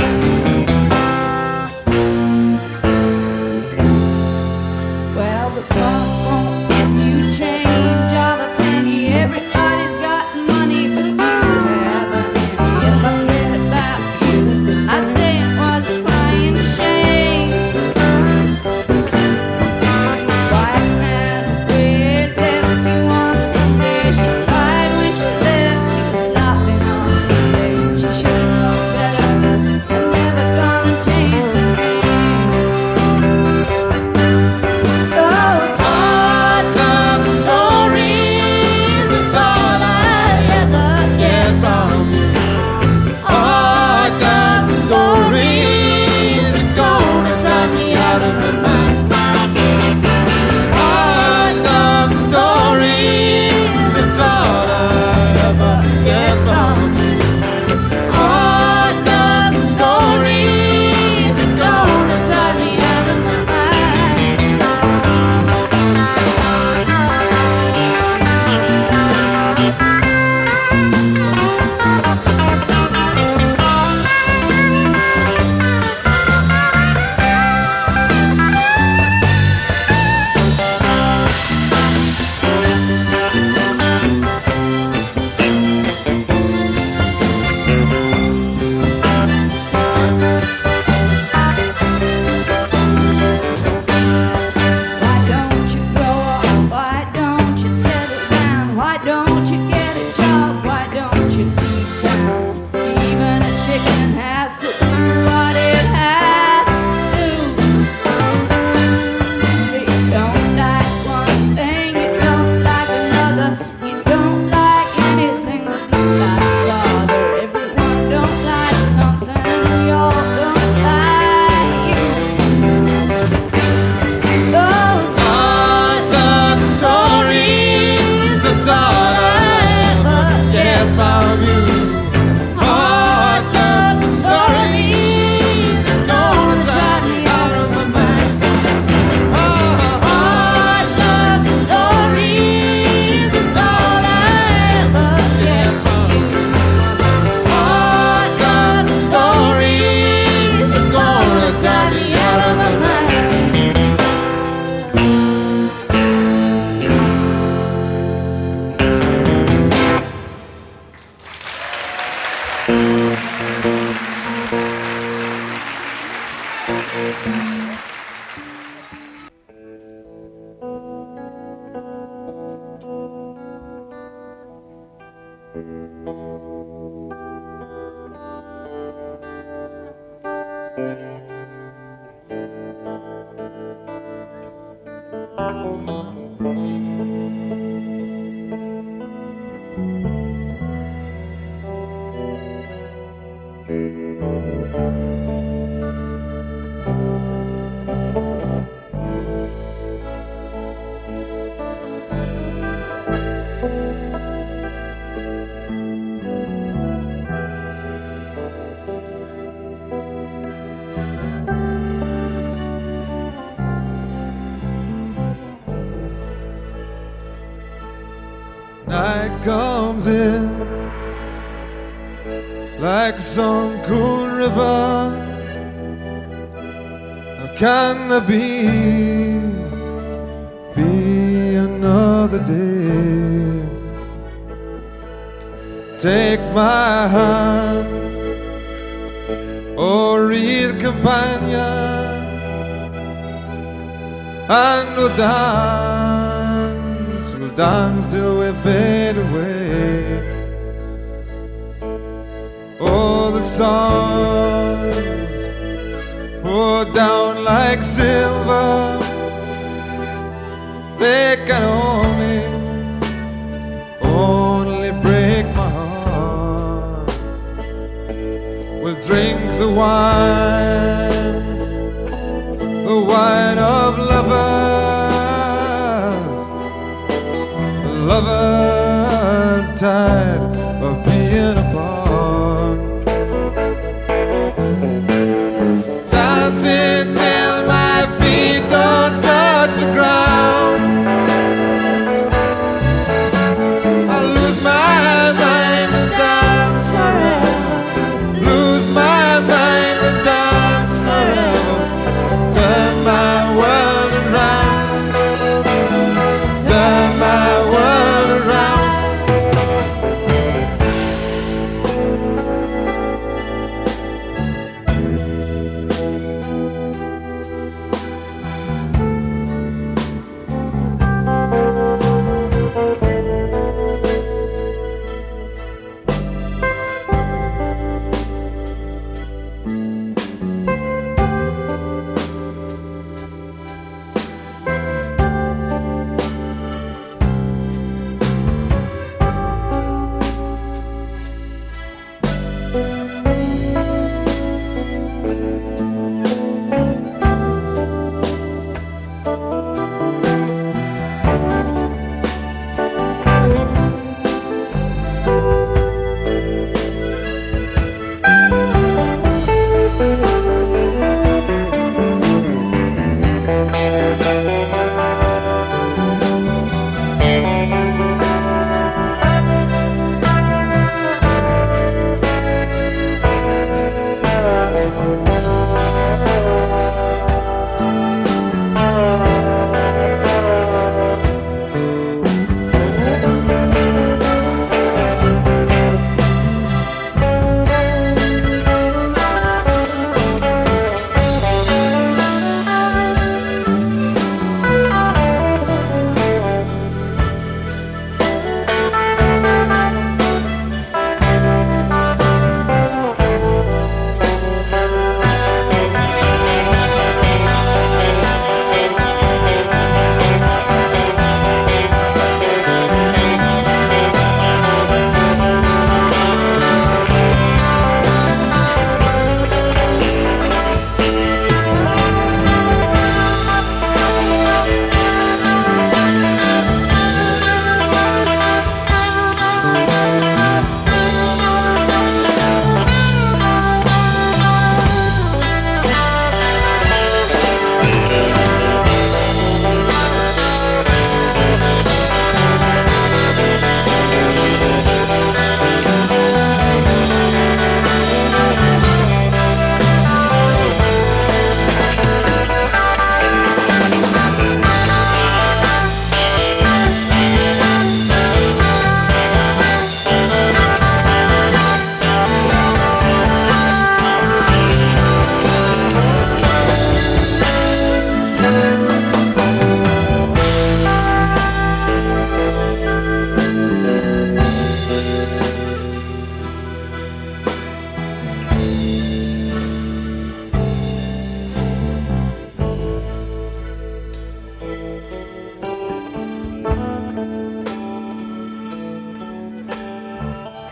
Well, the boss won't give you change of a penny. Everybody's got money, but you haven't any. If I read about you, I'd say it was a crying shame. White ran away, left you on Sunday. She cried when she left, she was laughing on the day. She should have known better, and never gonna change the game. Those Hard luck stories, it's all I ever get from you. Hard luck stories, you're gonna drive me out of my mind. Hard luck stories, it's all I ever get from you. Hard luck stories, you're gonna drive me out of my mind. Why don't you grow up? Why don't you settle down? Why don't you get a job? Why don't you leave town? Even a chicken has to learn what it has to do. You don't like one thing, you don't like another. You don't like anything that looks like father. Everyone don't like something, we all don't like you. Those Hard luck stories, it's all I ever get from you. Hard luck stories, you're gonna drive me out of my mind. Hard luck stories, it's all I ever get from you. Hard luck stories, you're gonna drive me out of my mind. Night comes in like some cool river. How can there be be another day? Take my hand, oh real companion, and we'll dance, we'll dance till we fade away. Oh, the stars pour down like silver. They can only, only break my heart. We'll drink the wine, the wine of lovers, lovers tired of being apart. Dancing till my feet don't touch the ground.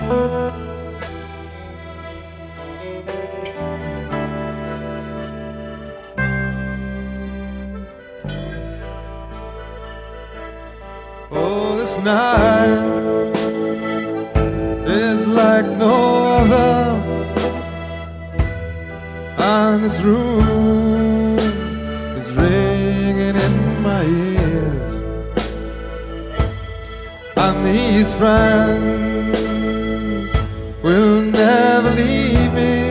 Oh, this night is like no other, and this room is ringing in my ears, and these friends will never leave me,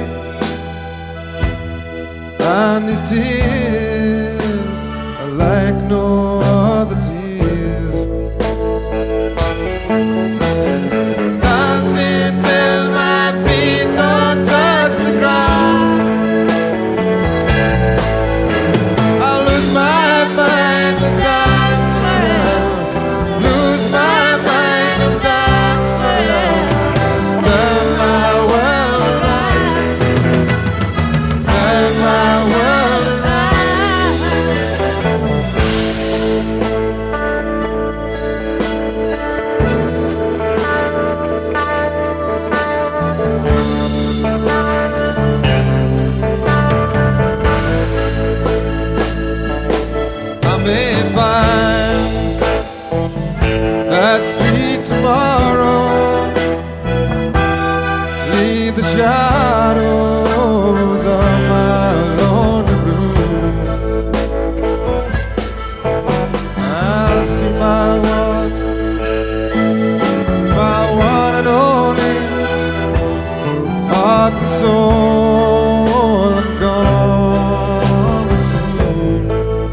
and these tears are like no other tears. Dancing till my feet don't touch the ground, I'll lose my mind and dance forever, lose my mind and dance forever, turn my world around, turn my world around. I may find that street tomorrow, leave the shadows of my lonely room. I'll see my one, my one and only heart and soul. I'm gone soon.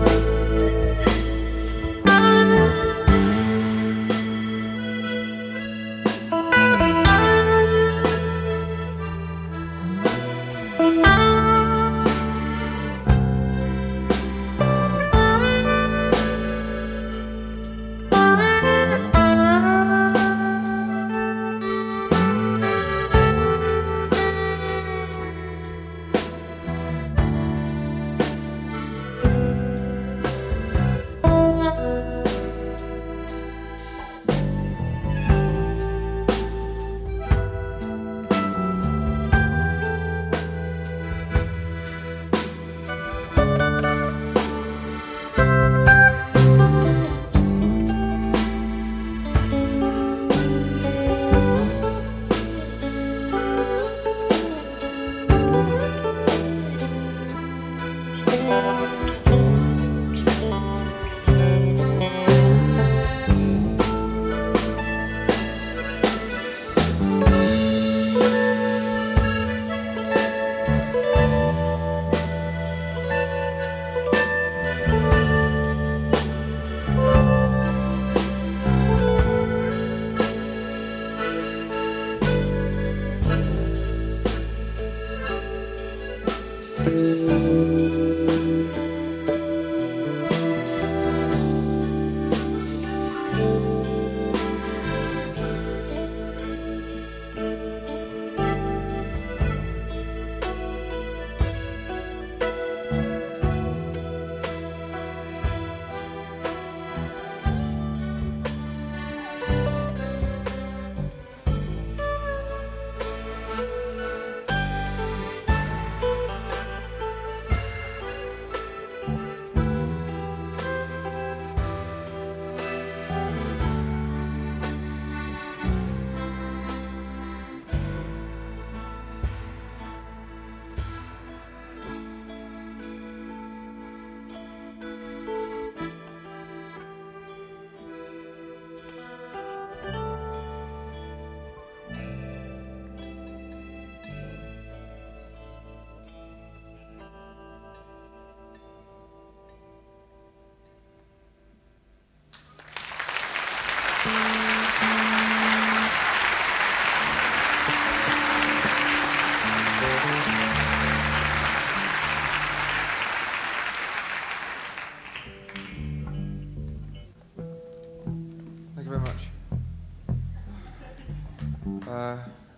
Uh,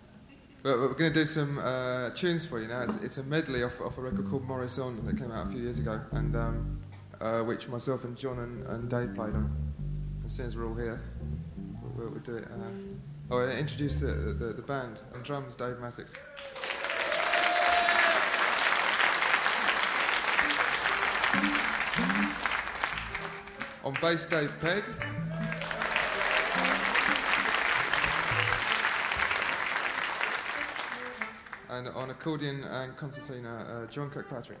but we're going to do some uh, tunes for you now. It's, it's a medley off, off a record called Morris On that came out a few years ago, and um, uh, which myself and John and, and Dave played on. And since we're all here, we'll, we'll do it. Uh, oh, I introduce the, the the band. On drums, Dave Mattocks. On bass, Dave Pegg. And on accordion and concertina, uh, John Kirkpatrick.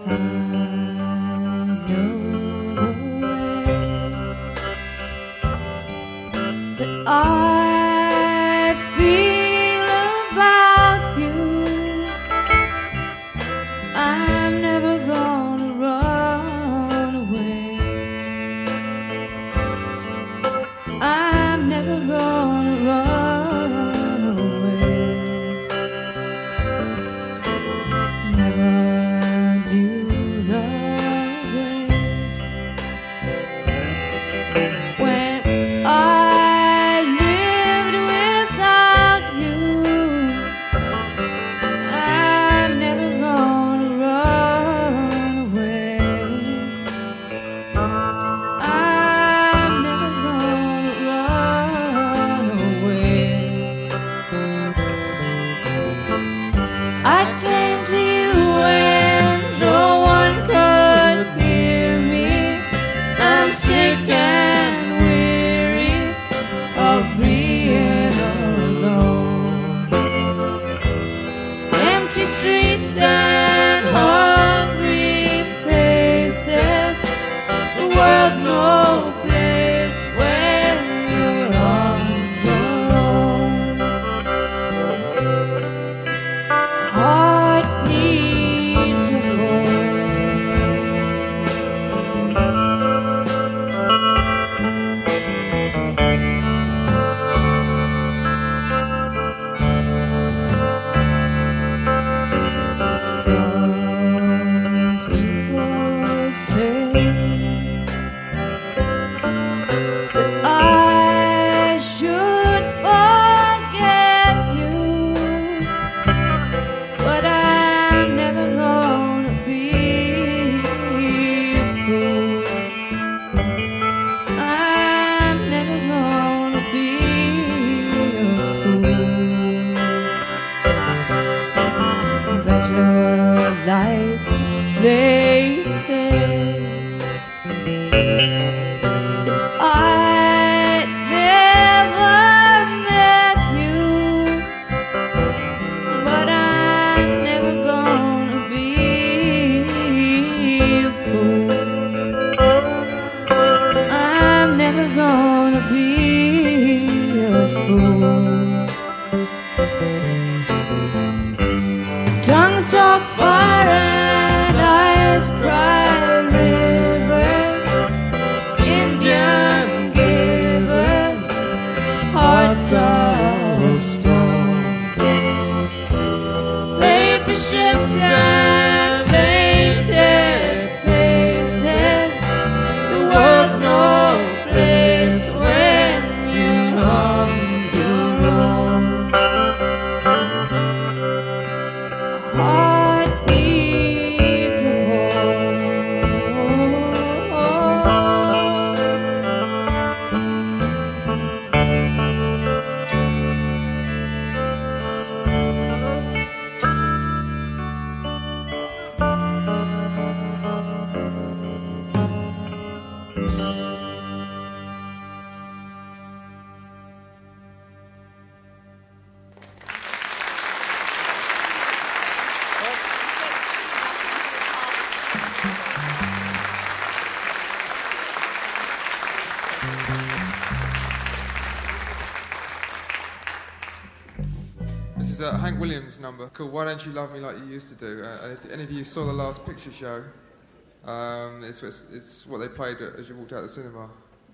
I feel about you. I'm never gonna run away. I'm never gonna run away. Never knew the way when I streets and hungry faces. The world's no place when you're on your own. Heart needs a life, they say. If I never met you, but I'm never gonna be a fool. I'm never gonna be a fool. Tongues talk fire and eyes cry rivers. Indian givers, hearts of stone. Paper ships and painted faces. There was no place when you're on your own. Heart needs a This is a Hank Williams number called Why Don't You Love Me Like You Used to Do. Uh, and if any of you saw the last picture show, um, it's, it's, it's what they played as you walked out of the cinema.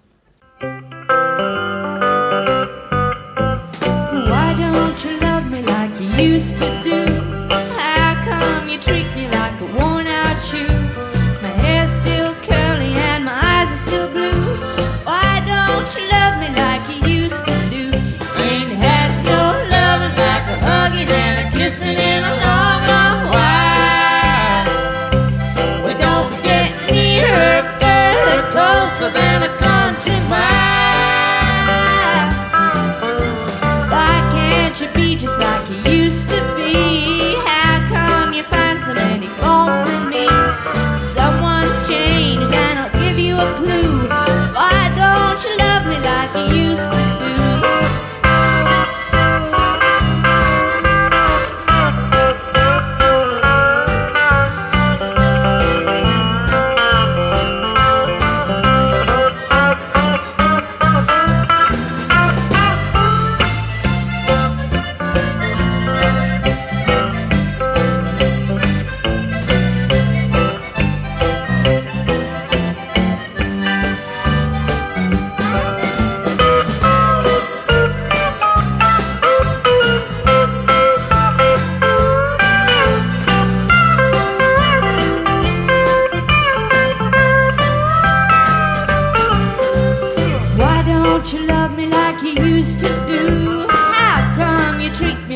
Why don't you love me like you used to do? How come you treat me like a worn out shoe? My hair's still curly and my eyes are still blue. Why don't you love me like you used to do? Ain't had no loving like a hugging and a kissing in a long, long while. We don't get nearer, further, closer than a country mile. Why can't you be just like you used to be?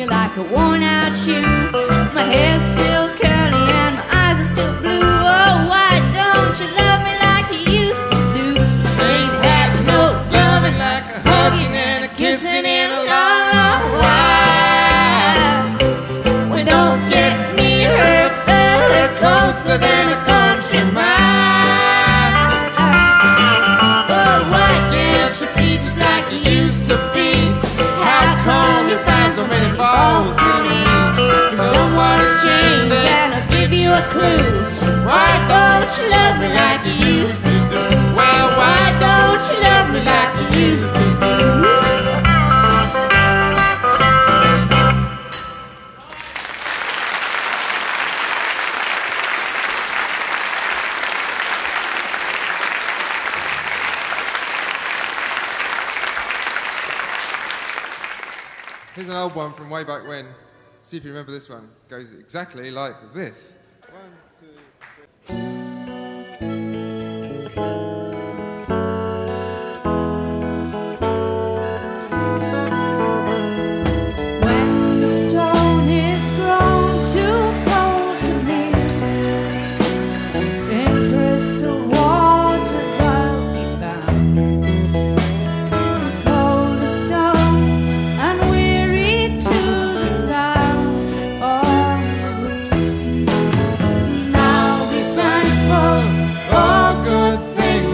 me like a worn out shoe. My hair's still curly and my eyes are still blue. Oh, why don't you love me like you used to do? Ain't had no loving like a hugging and a kissing in a long, long while. We don't get nearer, further, closer than a country mile. Oh, why can't you be just like you used to be? How come you find so many faults in me? Someone has changed and I'll give you a clue. Why don't you love me like you used to do? Well, why don't you love me like you used to do? Here's an old one from way back when. See if you remember this one. It goes exactly like this. One, two, three. When the stone is grown too cold to live, in crystal waters I'll be bound. Cold as stone and weary to the sound of the wind. And I'll be thankful for good things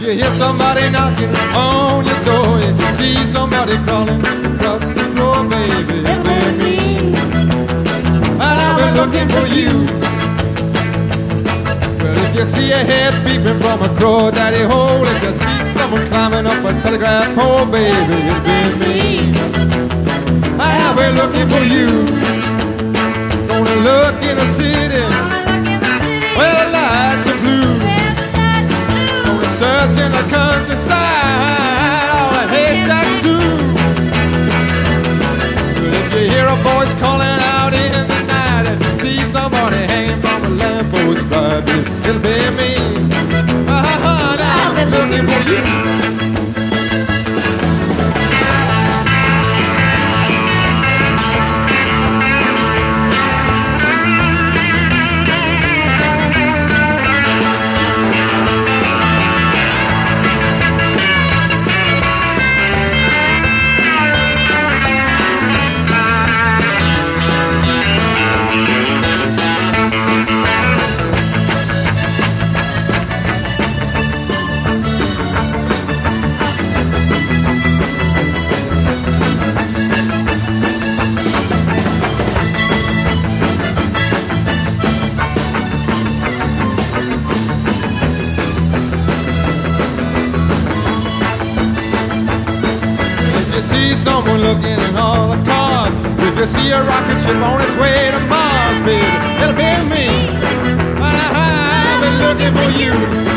you hear somebody knocking on your door, if you see somebody crawling across the floor, baby, it'll be me. And I've been looking for you. Well, if you see a head peeping from a crawdaddy hole, if you see someone climbing up a telegraph pole, baby, it'll be me. And I've been looking for you. Gonna look in the city where the lights are blue. Gonna search in the countryside, all the haystacks do. But if you hear a voice calling out in the night, if you see somebody hanging from a lamppost, baby, it'll be me. Ah, now I've been looking for you. Someone looking in all the cars, if you see a rocket ship on its way to Mars, baby, it'll be me. But I've been looking for you.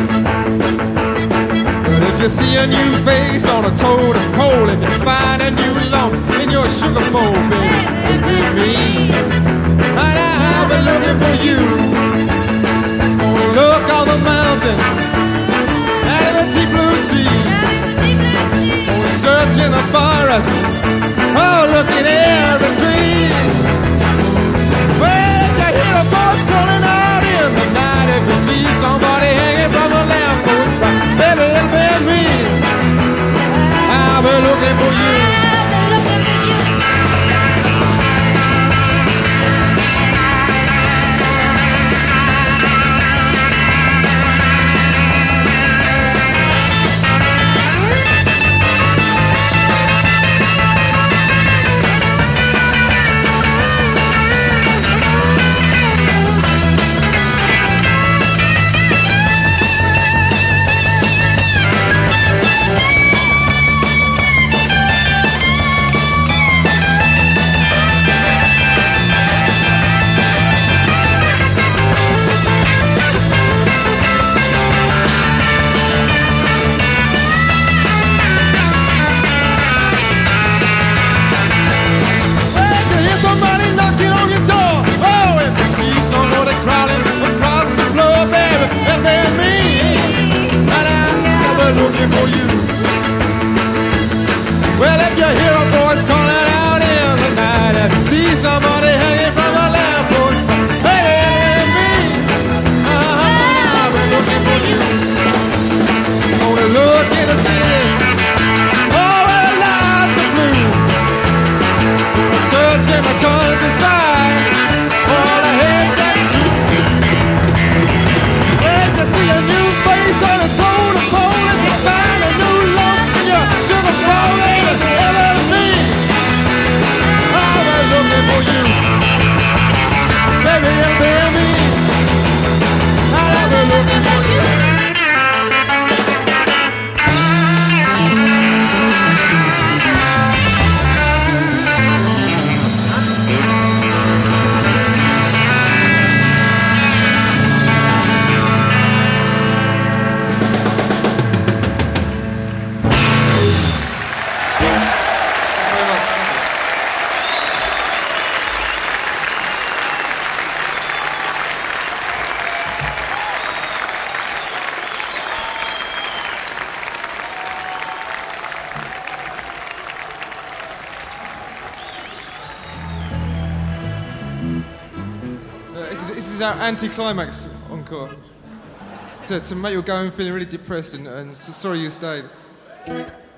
But if you see a new face on a totem pole, if you find a new lump in your sugar bowl, baby, it'll be me. But I've been looking for you. Gonna look on the mountain and in the deep blue sea. Search in the forest, oh, look in every tree. Well, if you hear a voice calling out in the night, if you see somebody hanging from a lamppost, baby, it'll be me. I'll be looking for you. For you. Well, if you hear a voice calling out in the night, if you see somebody hanging from a lamppost, baby, it'll be me. Uh-huh, I've been looking for you. Gonna look in the city, oh, where the lights are blue. Gonna search in the countryside, all the haystacks too. Well, if you see a new face on a totem pole, find a new lump in your sugar bowl, baby, it'll be me. I've been looking for you. Baby, it'll be me. I've been looking for you. Our anti-climax encore to, to make you go and feeling really depressed and, and so sorry you stayed.